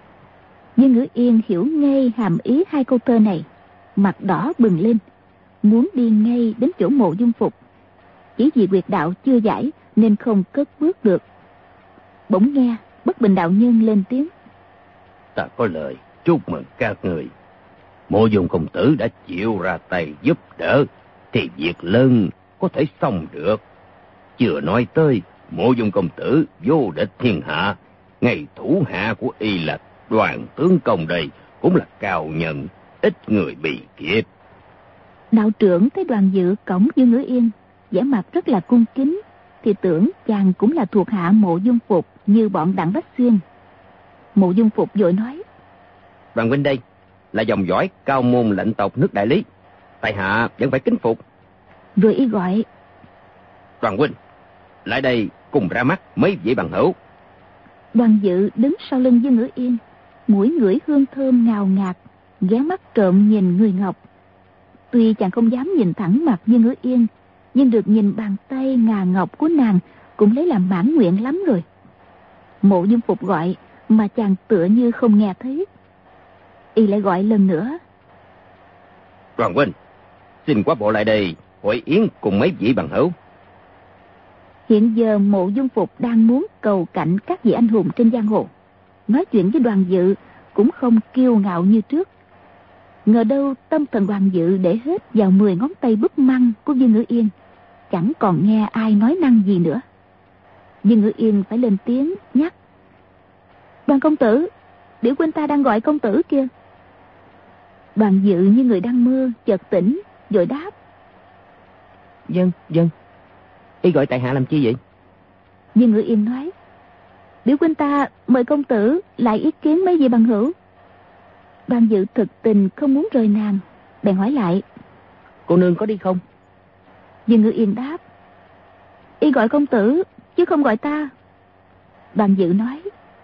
Dương Ngữ Yên hiểu ngay hàm ý hai câu thơ này, mặt đỏ bừng lên, muốn đi ngay đến chỗ Mộ Dung Phục. Chỉ vì quyệt đạo chưa giải nên không cất bước được. Bỗng nghe Bất Bình đạo nhân lên tiếng: Ta có lời chúc mừng các người. Mộ Dung công tử đã chịu ra tay giúp đỡ thì việc lớn có thể xong được. Chưa nói tới Mộ Dung công tử vô địch thiên hạ, ngày thủ hạ của y là Đoàn tướng công đây cũng là cao nhân, ít người bị kịp. Đạo trưởng thấy Đoàn Dự cổng Dương Ngữ Yên, vẻ mặt rất là cung kính, thì tưởng chàng cũng là thuộc hạ Mộ Dung Phục như bọn Đặng Bách Xuyên. Mộ Dung Phục vội nói: Đoàn huynh đây là dòng dõi cao môn lệnh tộc nước Đại Lý, tại hạ vẫn phải kính phục. Rồi y gọi: Đoàn huynh, lại đây cùng ra mắt mấy vị bằng hữu. Đoàn Dự đứng sau lưng Dương Ngữ Yên, mũi ngửi hương thơm ngào ngạt, ghé mắt trộm nhìn người ngọc. Tuy chàng không dám nhìn thẳng mặt Dương Ngữ Yên, nhưng được nhìn bàn tay ngà ngọc của nàng cũng lấy làm mãn nguyện lắm rồi. Mộ Dung Phục gọi mà chàng tựa như không nghe thấy. Y lại gọi lần nữa: Đoàn huynh, xin qua bộ lại đây hội yến cùng mấy vị bằng hữu. Hiện giờ Mộ Dung Phục đang muốn cầu cạnh các vị anh hùng trên giang hồ, nói chuyện với Đoàn Dự cũng không kiêu ngạo như trước. Ngờ đâu tâm thần Đoàn Dự để hết vào 10 ngón tay búp măng của Dương Ngữ Yên, chẳng còn nghe ai nói năng gì nữa. Dương Ngữ Yên phải lên tiếng nhắc: Đoàn công tử, Điểu huynh ta đang gọi công tử kia. Đoàn Dự như người đang mơ chợt tỉnh, vội đáp: Vâng. Y gọi tại hạ làm chi vậy? Dương Ngữ Yên nói: Điểu huynh ta mời công tử lại ý kiến mấy vị bằng hữu. Đoàn Dự thực tình không muốn rời nàng, bèn hỏi lại: Cô nương có đi không? Dương Ngữ Yên đáp: Y gọi công tử chứ không gọi ta. Đoàn Dự nói: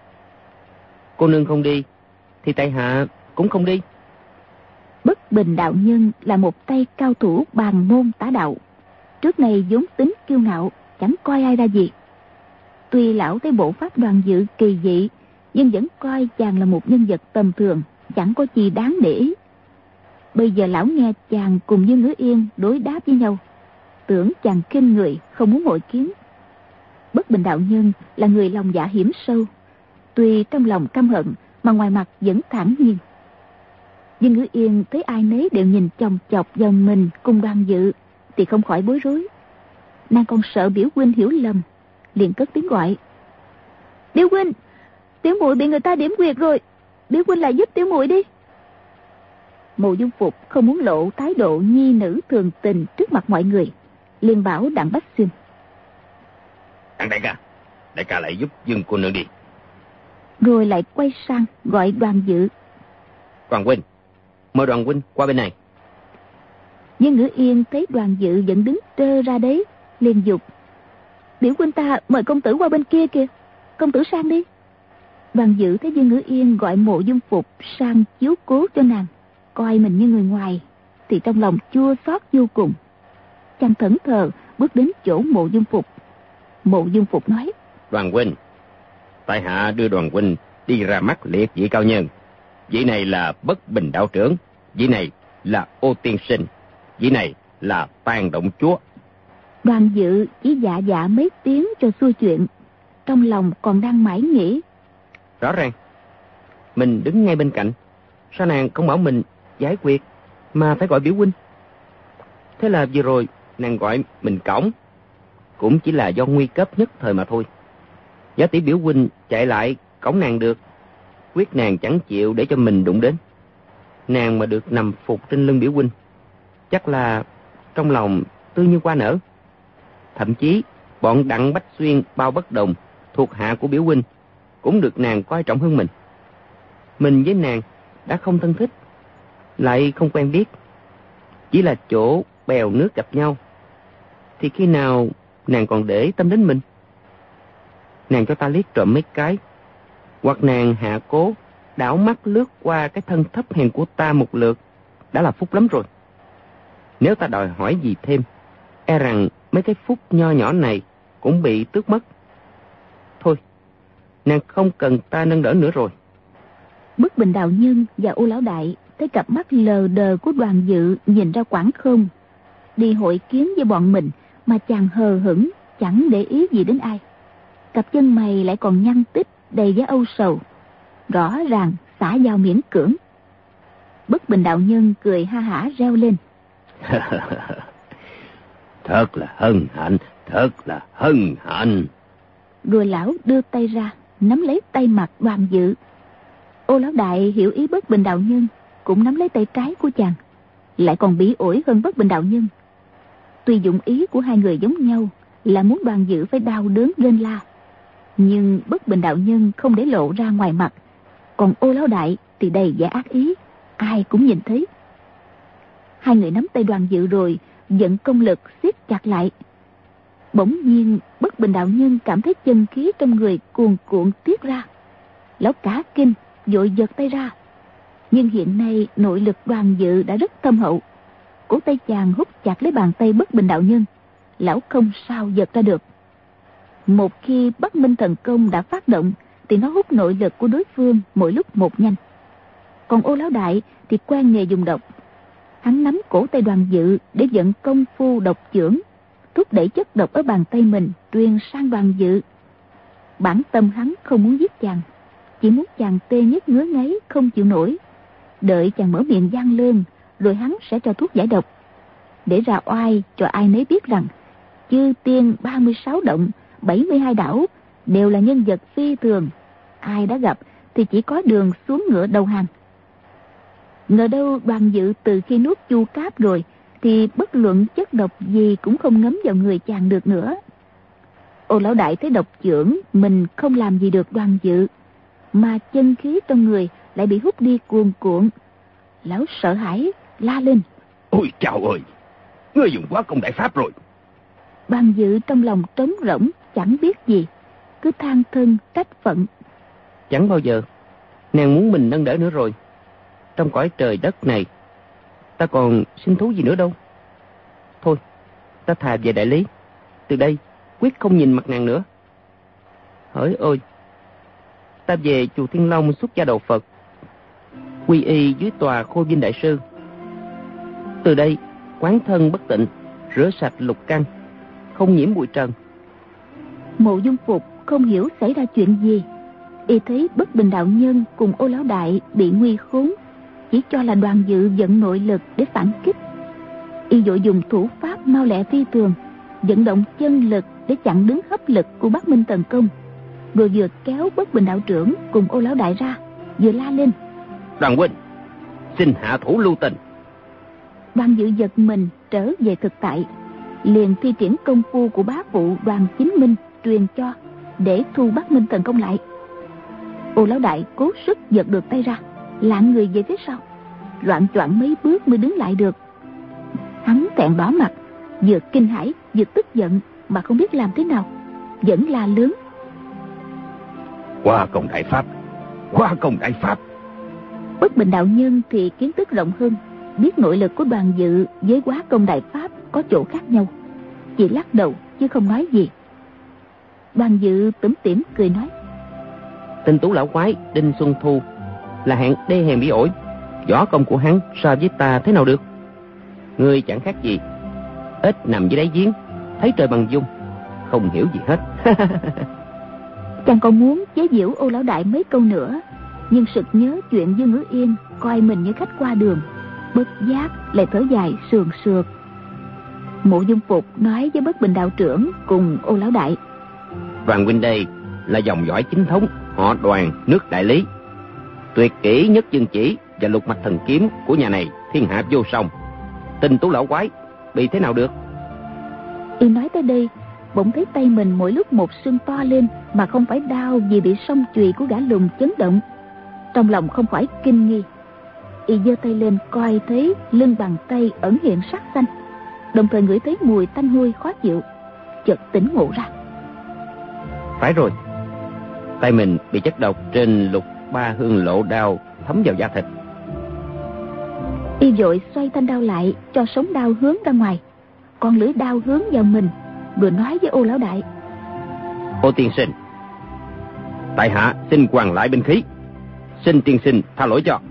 Cô nương không đi thì tại hạ cũng không đi. Bất Bình đạo nhân là một tay cao thủ bàn môn tả đạo, trước này vốn tính kiêu ngạo, chẳng coi ai ra gì. Tuy lão thấy bộ pháp Đoàn Dự kỳ dị, nhưng vẫn coi chàng là một nhân vật tầm thường, chẳng có gì đáng để ý. Bây giờ lão nghe chàng cùng Dương Ngữ Yên đối đáp với nhau, tưởng chàng khinh người, không muốn hội kiến. Bất Bình đạo nhân là người lòng dạ hiểm sâu, tuy trong lòng căm hận mà ngoài mặt vẫn thản nhiên. Dương Ngữ Yên thấy ai nấy đều nhìn chòng chọc vào mình cùng Đoàn Dự thì không khỏi bối rối. Nàng còn sợ biểu huynh hiểu lầm, liền cất tiếng gọi: Điểu huynh, tiểu muội bị người ta điểm quyệt rồi, Điểu huynh lại giúp tiểu muội đi. Mộ Dung Phục không muốn lộ thái độ nhi nữ thường tình trước mặt mọi người, liền bảo Đặng Bách Xuyên: Đặng đại ca lại giúp Dương cô nương đi. Rồi lại quay sang gọi Đoàn Dự: Đoàn huynh, mời Đoàn huynh qua bên này. Dương Ngữ Yên thấy Đoàn Dự vẫn đứng trơ ra đấy, liền dục: Biểu huynh ta mời công tử qua bên kia kìa. Công tử sang đi. Đoàn Dự thấy Dương Ngữ Yên gọi Mộ Dung Phục sang chiếu cố cho nàng, coi mình như người ngoài, thì trong lòng chua xót vô cùng. Chàng thẫn thờ bước đến chỗ Mộ Dung Phục. Mộ Dung Phục nói: Đoàn huynh, tại hạ đưa Đoàn huynh đi ra mắt liệt vị cao nhân. Vị này là Bất Bình đạo trưởng, vị này là Ô tiên sinh, vị này là Tàn động chúa. Đoàn Dự chỉ dạ dạ mấy tiếng cho xuôi chuyện, trong lòng còn đang mải nghĩ. Rõ ràng mình đứng ngay bên cạnh, sao nàng không bảo mình giải quyết mà phải gọi biểu huynh? Thế là vừa rồi nàng gọi mình cõng, cũng chỉ là do nguy cấp nhất thời mà thôi. Giá tỷ biểu huynh chạy lại cõng nàng được, quyết nàng chẳng chịu để cho mình đụng đến. Nàng mà được nằm phục trên lưng biểu huynh, chắc là trong lòng tươi như hoa nở. Thậm chí bọn Đặng Bách Xuyên, Bao Bất Đồng thuộc hạ của biểu huynh cũng được nàng coi trọng hơn mình. Mình với nàng đã không thân thích, lại không quen biết, chỉ là chỗ bèo nước gặp nhau, thì khi nào nàng còn để tâm đến mình? Nàng cho ta liếc trộm mấy cái, hoặc nàng hạ cố đảo mắt lướt qua cái thân thấp hèn của ta một lượt, đã là phúc lắm rồi. Nếu ta đòi hỏi gì thêm, e rằng mấy cái phúc nho nhỏ này cũng bị tước mất. Thôi, nàng không cần ta nâng đỡ nữa rồi. Bất Bình đạo nhân và Ô lão đại thấy cặp mắt lờ đờ của Đoàn Dự nhìn ra quảng không, đi hội kiến với bọn mình mà chàng hờ hững chẳng để ý gì đến ai. Cặp chân mày lại còn nhăn tít đầy vẻ âu sầu, rõ ràng xã giao miễn cưỡng. Bất Bình đạo nhân cười ha hả reo lên: Thật là hân hạnh, thật là hân hạnh. Rồi lão đưa tay ra nắm lấy tay mặt Đoàn Dự. Ô lão đại hiểu ý Bất Bình đạo nhân, cũng nắm lấy tay trái của chàng, lại còn bỉ ổi hơn Bất Bình đạo nhân. Tuy dụng ý của hai người giống nhau là muốn Đoàn Dự phải đau đớn rên la, nhưng Bất Bình đạo nhân không để lộ ra ngoài mặt, còn Ô lão đại thì đầy vẻ ác ý, ai cũng nhìn thấy. Hai người nắm tay Đoàn Dự rồi vận công lực siết chặt lại. Bỗng nhiên Bất Bình đạo nhân cảm thấy chân khí trong người cuồn cuộn tiết ra. Lão cả kinh vội giật tay ra, nhưng hiện nay nội lực Đoàn Dự đã rất thâm hậu. Cổ tay chàng hút chặt lấy bàn tay Bất Bình đạo nhân, lão không sao giật ra được. Một khi Bắc Minh thần công đã phát động thì nó hút nội lực của đối phương mỗi lúc một nhanh. Còn Ô lão đại thì quen nghề dùng độc, hắn nắm cổ tay Đoàn Dự để vận công phu độc chưởng, thúc đẩy chất độc ở bàn tay mình truyền sang Đoàn Dự. Bản tâm hắn không muốn giết chàng, chỉ muốn chàng tê nhức ngứa ngáy không chịu nổi. Đợi chàng mở miệng gian lơn, rồi hắn sẽ cho thuốc giải độc, để ra oai cho ai nấy biết rằng chư tiên 36 động 72 đảo đều là nhân vật phi thường, ai đã gặp thì chỉ có đường xuống ngựa đầu hàng. Ngờ đâu Đoàn Dự từ khi nuốt chu cáp rồi thì bất luận chất độc gì cũng không ngấm vào người chàng được nữa. Ô lão đại thấy độc chưởng mình không làm gì được Đoàn Dự, mà chân khí trong người lại bị hút đi cuồn cuộn. Lão sợ hãi la lên: Ôi chào ơi, ngươi dùng quá công đại pháp rồi. Đoàn Dự trong lòng trống rỗng chẳng biết gì, cứ than thân trách phận. Chẳng bao giờ nàng muốn mình nâng đỡ nữa rồi. Trong cõi trời đất này, ta còn sinh thú gì nữa đâu. Thôi, ta thà về đại lý, từ đây quyết không nhìn mặt nàng nữa. Hỡi ôi, ta về chùa Thiên Long xuất gia đầu Phật, quy y dưới tòa Khôi Vinh đại sư. Từ đây quán thân bất tịnh, rửa sạch lục căn, không nhiễm bụi trần. Mộ Dung Phục không hiểu xảy ra chuyện gì, y thấy Bất Bình đạo nhân cùng Ô lão đại bị nguy khốn, chỉ cho là Đoàn Dự vận nội lực để phản kích. Y vội dùng thủ pháp mau lẹ phi thường, vận động chân lực để chặn đứng hấp lực của Bắc Minh tấn công, rồi vừa kéo Bất Bình đạo trưởng cùng Ô lão đại ra, vừa la lên: Đoàn huynh, xin hạ thủ lưu tình. Đoàn Dự giật mình trở về thực tại, liền thi triển công phu của bá phụ Đoàn Chính Minh truyền cho để thu Bắc Minh tấn công lại. Ô lão đại cố sức giật được tay ra, lạng người về phía sau, loạng choạng mấy bước mới đứng lại được. Hắn thẹn đỏ mặt, vừa kinh hãi vừa tức giận mà không biết làm thế nào. vẫn la lớn: Qua công đại pháp, qua công đại pháp. Bất Bình đạo nhân thì kiến thức rộng hơn, biết nội lực của Đoàn Dự với Quá công đại pháp có chỗ khác nhau, chỉ lắc đầu chứ không nói gì. Đoàn Dự tủm tỉm cười nói: Tên Tú lão quái Đinh Xuân Thu là hạng đê hèn bỉ ổi, võ công của hắn so với ta thế nào được? Ngươi chẳng khác gì ếch nằm dưới đáy giếng, thấy trời bằng dung, không hiểu gì hết. Chàng còn muốn chế giễu Ô lão đại mấy câu nữa, nhưng sực nhớ chuyện Dương Ngữ Yên coi mình như khách qua đường, bất giác lại thở dài sườn sượt. Mộ Dung Phục nói với Bất Bình đạo trưởng cùng Ô lão đại: Đoàn huynh đây là dòng dõi chính thống họ Đoàn nước Đại Lý, tuyệt kỹ nhất dương chỉ và lục mạch thần kiếm của nhà này thiên hạ vô song. Tên Tú lão quái bị thế nào được? Y nói tới đây, bỗng thấy tay mình mỗi lúc một sưng to lên, mà không phải đau vì bị song chùy của gã lùn chấn động. Trong lòng không khỏi kinh nghi. Y giơ tay lên coi thấy lưng bàn tay ẩn hiện sắc xanh, đồng thời ngửi thấy mùi tanh hôi khó chịu, chợt tỉnh ngộ ra. Phải rồi, tay mình bị chất độc trên lục ba hương lộ đao thấm vào da thịt. Y vội xoay thanh đao lại cho sống đao hướng ra ngoài, còn lưỡi đao hướng vào mình, rồi nói với Ô lão đại: Ô tiên sinh, tại hạ xin hoàn lại binh khí, xin tiên sinh tha lỗi cho.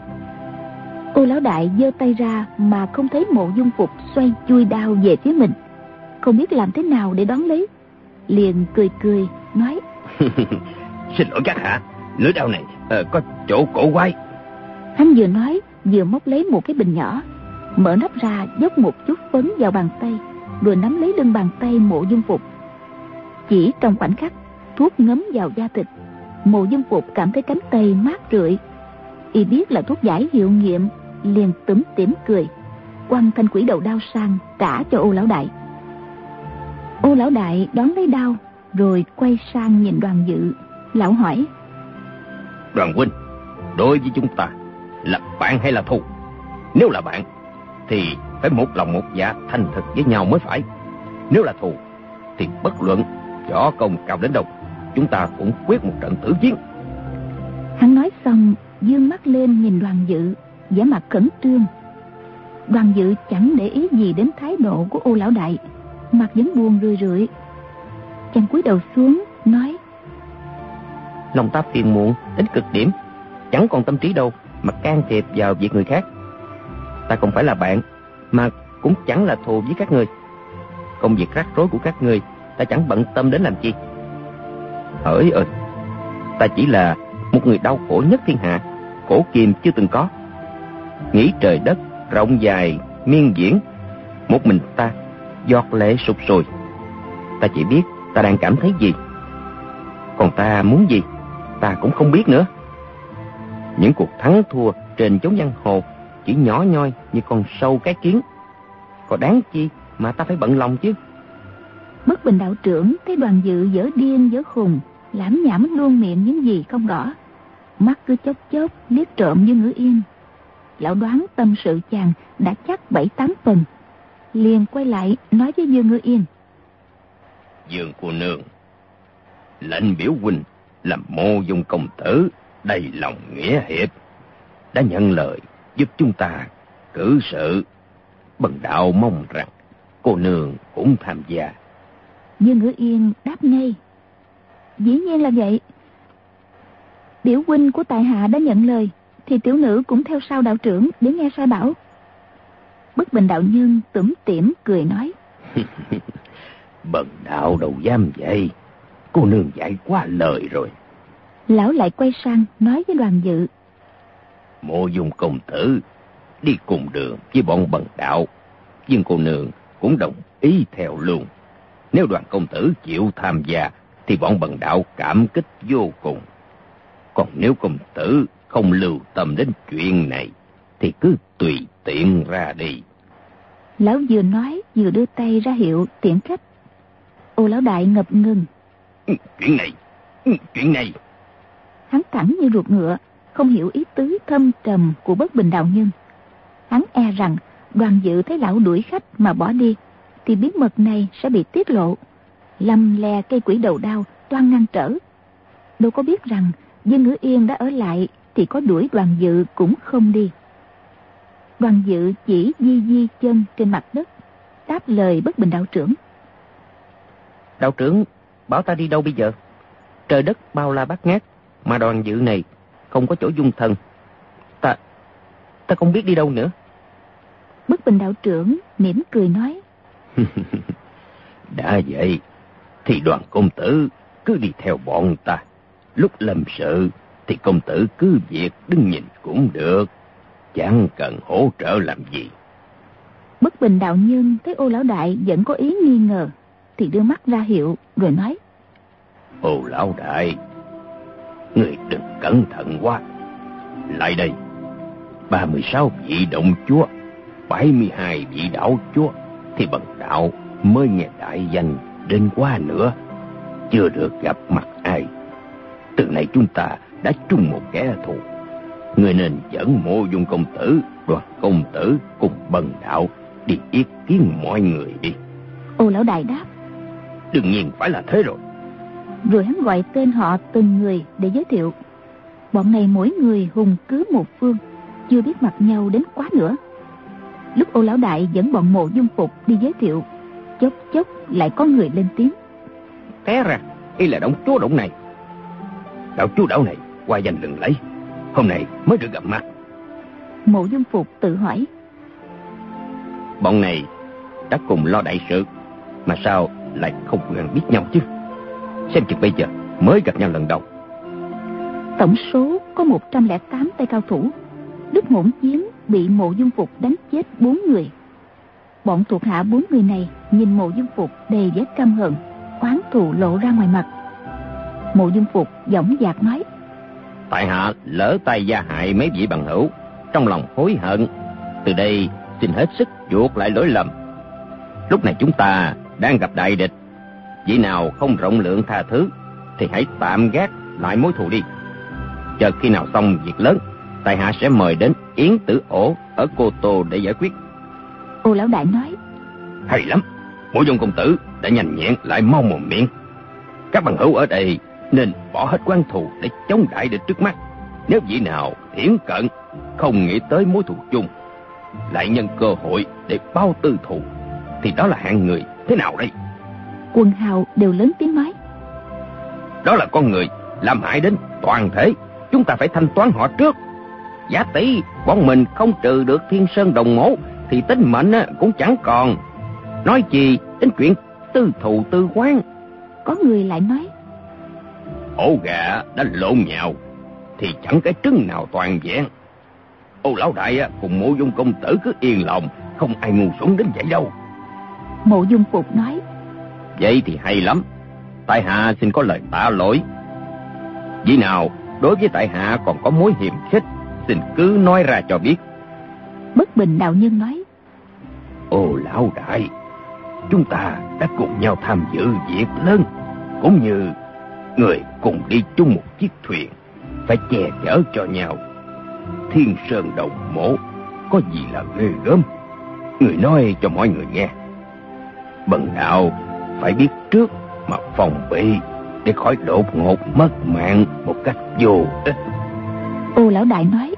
Ô lão đại giơ tay ra mà không thấy Mộ Dung Phục xoay chui đao về phía mình, không biết làm thế nào để đón lấy, liền cười cười nói: Xin lỗi các hạ, lưỡi đao này có chỗ cổ quái. Hắn vừa nói vừa móc lấy một cái bình nhỏ, mở nắp ra dốc một chút phấn vào bàn tay, rồi nắm lấy lưng bàn tay Mộ Dung Phục. Chỉ trong khoảnh khắc, thuốc ngấm vào da thịt, Mộ Dung Phục cảm thấy cánh tay mát rượi. Y biết là thuốc giải hiệu nghiệm, liền túm tỉm cười, quăng thanh quỷ đầu đao sang trả cho Ô lão đại. Ô lão đại đón lấy đao, rồi quay sang nhìn Đoàn Dự. Lão hỏi: Đoàn huynh, đối với chúng ta là bạn hay là thù? Nếu là bạn thì phải một lòng một dạ thành thực với nhau mới phải. Nếu là thù thì bất luận võ công cao đến đâu, chúng ta cũng quyết một trận tử chiến. Hắn nói xong dương mắt lên nhìn Đoàn Dự, vẻ mặt khẩn trương. Đoàn Dự chẳng để ý gì đến thái độ của Ô lão đại, mặt vẫn buồn rười rượi. Chàng cúi đầu xuống nói: Lòng ta phiền muộn đến cực điểm, chẳng còn tâm trí đâu mà can thiệp vào việc người khác. Ta không phải là bạn, mà cũng chẳng là thù với các ngươi. Công việc rắc rối của các ngươi ta chẳng bận tâm đến làm chi. Hỡi ơi, ta chỉ là một người đau khổ nhất thiên hạ, khổ kiềm chưa từng có. Nghĩ trời đất rộng dài miên viễn, một mình ta giọt lệ sụp sùi. Ta chỉ biết ta đang cảm thấy gì, còn ta muốn gì ta cũng không biết nữa. Những cuộc thắng thua trên chốn giang hồ chỉ nhỏ nhoi như con sâu cái kiến, có đáng chi mà ta phải bận lòng chứ. Bất Bình đạo trưởng thấy Đoàn Dự dở điên dở khùng, lảm nhảm luôn miệng những gì không rõ, mắt cứ chớp chớp liếc trộm như Ngữ Yên. Lão đoán tâm sự chàng đã chắc 7-8 phần, liền quay lại nói với Dương Ngữ Yên: Dương cô nương, lệnh biểu huynh làm Mộ Dung công tử đầy lòng nghĩa hiệp, đã nhận lời giúp chúng ta cử sự. Bần đạo mong rằng cô nương cũng tham gia. Dương Ngữ Yên đáp ngay: Dĩ nhiên là vậy. Biểu huynh của tại hạ đã nhận lời, thì tiểu nữ cũng theo sau đạo trưởng để nghe sai bảo. Bất Bình đạo nhân tủm tỉm cười nói: Bần đạo đâu dám vậy, cô nương dạy quá lời rồi. Lão lại quay sang nói với Đoàn Dự: Mộ Dung công tử đi cùng đường với bọn bần đạo, nhưng cô nương cũng đồng ý theo luôn. Nếu Đoàn công tử chịu tham gia thì bọn bần đạo cảm kích vô cùng. Còn nếu công tử không lưu tâm đến chuyện này thì cứ tùy tiện ra đi. Lão vừa nói vừa đưa tay ra hiệu tiễn khách. Ô lão đại ngập ngừng: Chuyện này. Hắn thẳng như ruột ngựa, không hiểu ý tứ thâm trầm của Bất Bình đạo nhân. Hắn e rằng Đoàn Dự thấy lão đuổi khách mà bỏ đi thì bí mật này sẽ bị tiết lộ, lăm le cây quỷ đầu đao toan ngăn trở. Đâu có biết rằng Dương Ngữ Yên đã ở lại thì có đuổi Đoàn Dự cũng không đi. Đoàn Dự chỉ di di chân trên mặt đất, đáp lời Bất Bình đạo trưởng. Đạo trưởng bảo ta đi đâu bây giờ? Trời đất bao la bát ngát, mà Đoàn Dự này không có chỗ dung thân. Ta không biết đi đâu nữa. Bất Bình đạo trưởng mỉm cười nói. Đã vậy thì Đoàn công tử cứ đi theo bọn ta. Lúc lâm sự thì công tử cứ việc đứng nhìn cũng được, chẳng cần hỗ trợ làm gì. Bất Bình đạo nhân thấy Ô lão đại vẫn có ý nghi ngờ thì đưa mắt ra hiệu rồi nói. Ô lão đại, người đừng cẩn thận quá. Lại đây, 36 vị động chúa, 72 vị đạo chúa thì bần đạo mới nghe đại danh đến qua nữa, chưa được gặp mặt ai. Từ nay chúng ta đã chung một kẻ thù. Người nên dẫn Mộ Dung công tử, Đoàn công tử cùng bần đạo đi yết kiến mọi người đi. Ô lão đại đáp. Đương nhiên phải là thế rồi. Rồi hắn gọi tên họ từng người để giới thiệu. Bọn này mỗi người hùng cứ một phương, chưa biết mặt nhau đến quá nữa. Lúc Ô lão đại dẫn bọn Mộ Dung Phục đi giới thiệu, chốc chốc lại có người lên tiếng. Té ra y là động chúa động này. Đạo chúa đảo này qua danh lừng lẫy, hôm nay mới được gặp mặt. Mộ Dung Phục tự hỏi. Bọn này đã cùng lo đại sự, mà sao lại không quen biết nhau chứ? Xem chừng bây giờ mới gặp nhau lần đầu. Tổng số có 108 tay cao thủ. Lúc hỗn chiến bị Mộ Dung Phục đánh chết 4 người. Bọn thuộc hạ 4 người này nhìn Mộ Dung Phục đầy vẻ căm hận, oán thù lộ ra ngoài mặt. Mộ Dung Phục dõng dạc nói. Tại hạ lỡ tay gia hại mấy vị bằng hữu, trong lòng hối hận. Từ đây xin hết sức chuộc lại lỗi lầm. Lúc này chúng ta đang gặp đại địch, vị nào không rộng lượng tha thứ thì hãy tạm gác lại mối thù đi. Chờ khi nào xong việc lớn, tại hạ sẽ mời đến Yến Tử Ổ ở Cô Tô để giải quyết. Ô lão đại nói. Hay lắm, Mộ Dung công tử đã nhanh nhẹn lại mau mồm miệng. Các bằng hữu ở đây nên bỏ hết quan thù để chống đại địch trước mắt. Nếu vị nào thiển cận, không nghĩ tới mối thù chung, lại nhân cơ hội để bao tư thù, thì đó là hạng người thế nào đây? Quần hào đều lớn tiếng nói. Đó là con người làm hại đến toàn thể, chúng ta phải thanh toán họ trước. Giả tỷ bọn mình không trừ được Thiên Sơn Đồng Mộ thì tính mệnh cũng chẳng còn, nói gì đến chuyện tư thù tư quán. Có người lại nói. Ổ gà đã lộn nhào thì chẳng cái trứng nào toàn vẹn. Ô lão đại cùng Mộ Dung công tử cứ yên lòng, không ai ngu xuẩn đến vậy đâu. Mộ Dung Phục nói. Vậy thì hay lắm, tại hạ xin có lời tạ lỗi. Vị nào đối với tại hạ còn có mối hiềm khích, xin cứ nói ra cho biết. Bất Bình đạo nhân nói. Ô lão đại, chúng ta đã cùng nhau tham dự việc lớn, cũng như người cùng đi chung một chiếc thuyền, phải che chở cho nhau. Thiên Sơn Đồng Mộ có gì là ghê gớm, người nói cho mọi người nghe. Bần đạo phải biết trước mà phòng bị, để khỏi đột ngột mất mạng một cách vô ích. Ô lão đại nói.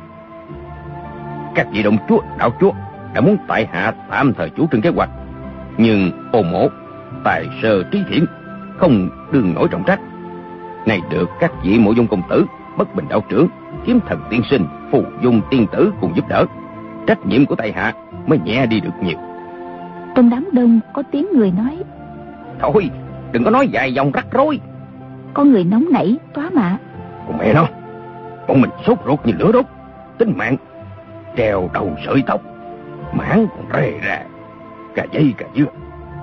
Các vị đồng chúa, đạo chúa đã muốn tại hạ tạm thời chủ trương kế hoạch, nhưng Ô Mộ tài sơ trí thiện, không đương nổi trọng trách. Này được các vị Mộ Dung công tử, Bất Bình đạo trưởng, Kiếm Thần tiên sinh, Phù Dung tiên tử cùng giúp đỡ, trách nhiệm của tại hạ mới nhẹ đi được nhiều. Trong đám đông có tiếng người nói. Thôi đừng có nói dài dòng rắc rối. Có người nóng nảy tóa mạ. Còn mẹ nó, bọn mình sốt ruột như lửa đốt, tính mạng treo đầu sợi tóc, mãn còn rề ra cà dây cà dưa.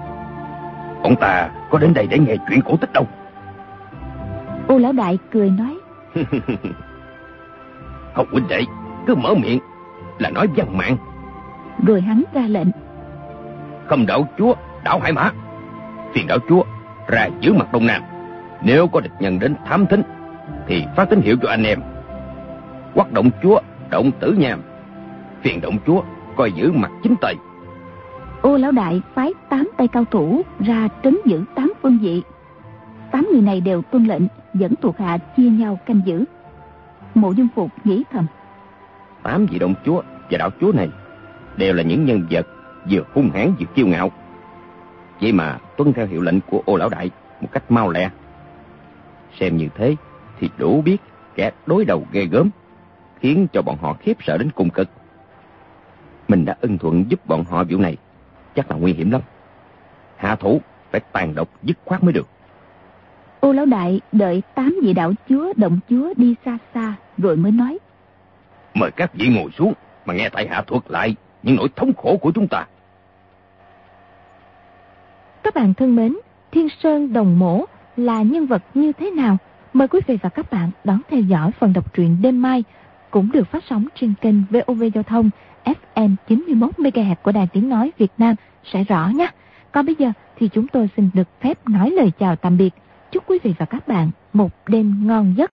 Bọn ta có đến đây để nghe chuyện cổ tích đâu. Ô lão đại cười nói. Hồng huynh đệ cứ mở miệng là nói văn mạng. Rồi hắn ra lệnh. Không đạo chúa đảo Hải Mã, Phiền đạo chúa ra giữ mặt đông nam. Nếu có địch nhân đến thám thính thì phát tín hiệu cho anh em. Quắc động chúa Động Tử Nham, Phiền động chúa coi giữ mặt chính tây. Ô lão đại phái 8 tay cao thủ ra trấn giữ 8 phương vị. 8 người này đều tuân lệnh, dẫn thuộc hạ chia nhau canh giữ. Mộ Dung Phục nghĩ thầm, 8 vị động chúa và đạo chúa này đều là những nhân vật vừa hung hãn vừa kiêu ngạo. Vậy mà tuân theo hiệu lệnh của Ô lão đại một cách mau lẹ. Xem như thế thì đủ biết kẻ đối đầu ghê gớm, khiến cho bọn họ khiếp sợ đến cùng cực. Mình đã ưng thuận giúp bọn họ vụ này, chắc là nguy hiểm lắm. Hạ thủ phải tàn độc dứt khoát mới được. Ô lão đại đợi 8 vị đạo chúa động chúa đi xa xa rồi mới nói, Mời các vị ngồi xuống mà nghe tại hạ thuật lại những nỗi thống khổ của chúng ta. Các bạn thân mến, Thiên Sơn Đồng Mổ là nhân vật như thế nào? Mời quý vị và các bạn đón theo dõi phần đọc truyện đêm mai, cũng được phát sóng trên kênh VOV Giao thông FM 91 MHz của Đài Tiếng nói Việt Nam sẽ rõ nhé. Còn bây giờ thì chúng tôi xin được phép nói lời chào tạm biệt. Chúc quý vị và các bạn một đêm ngon giấc.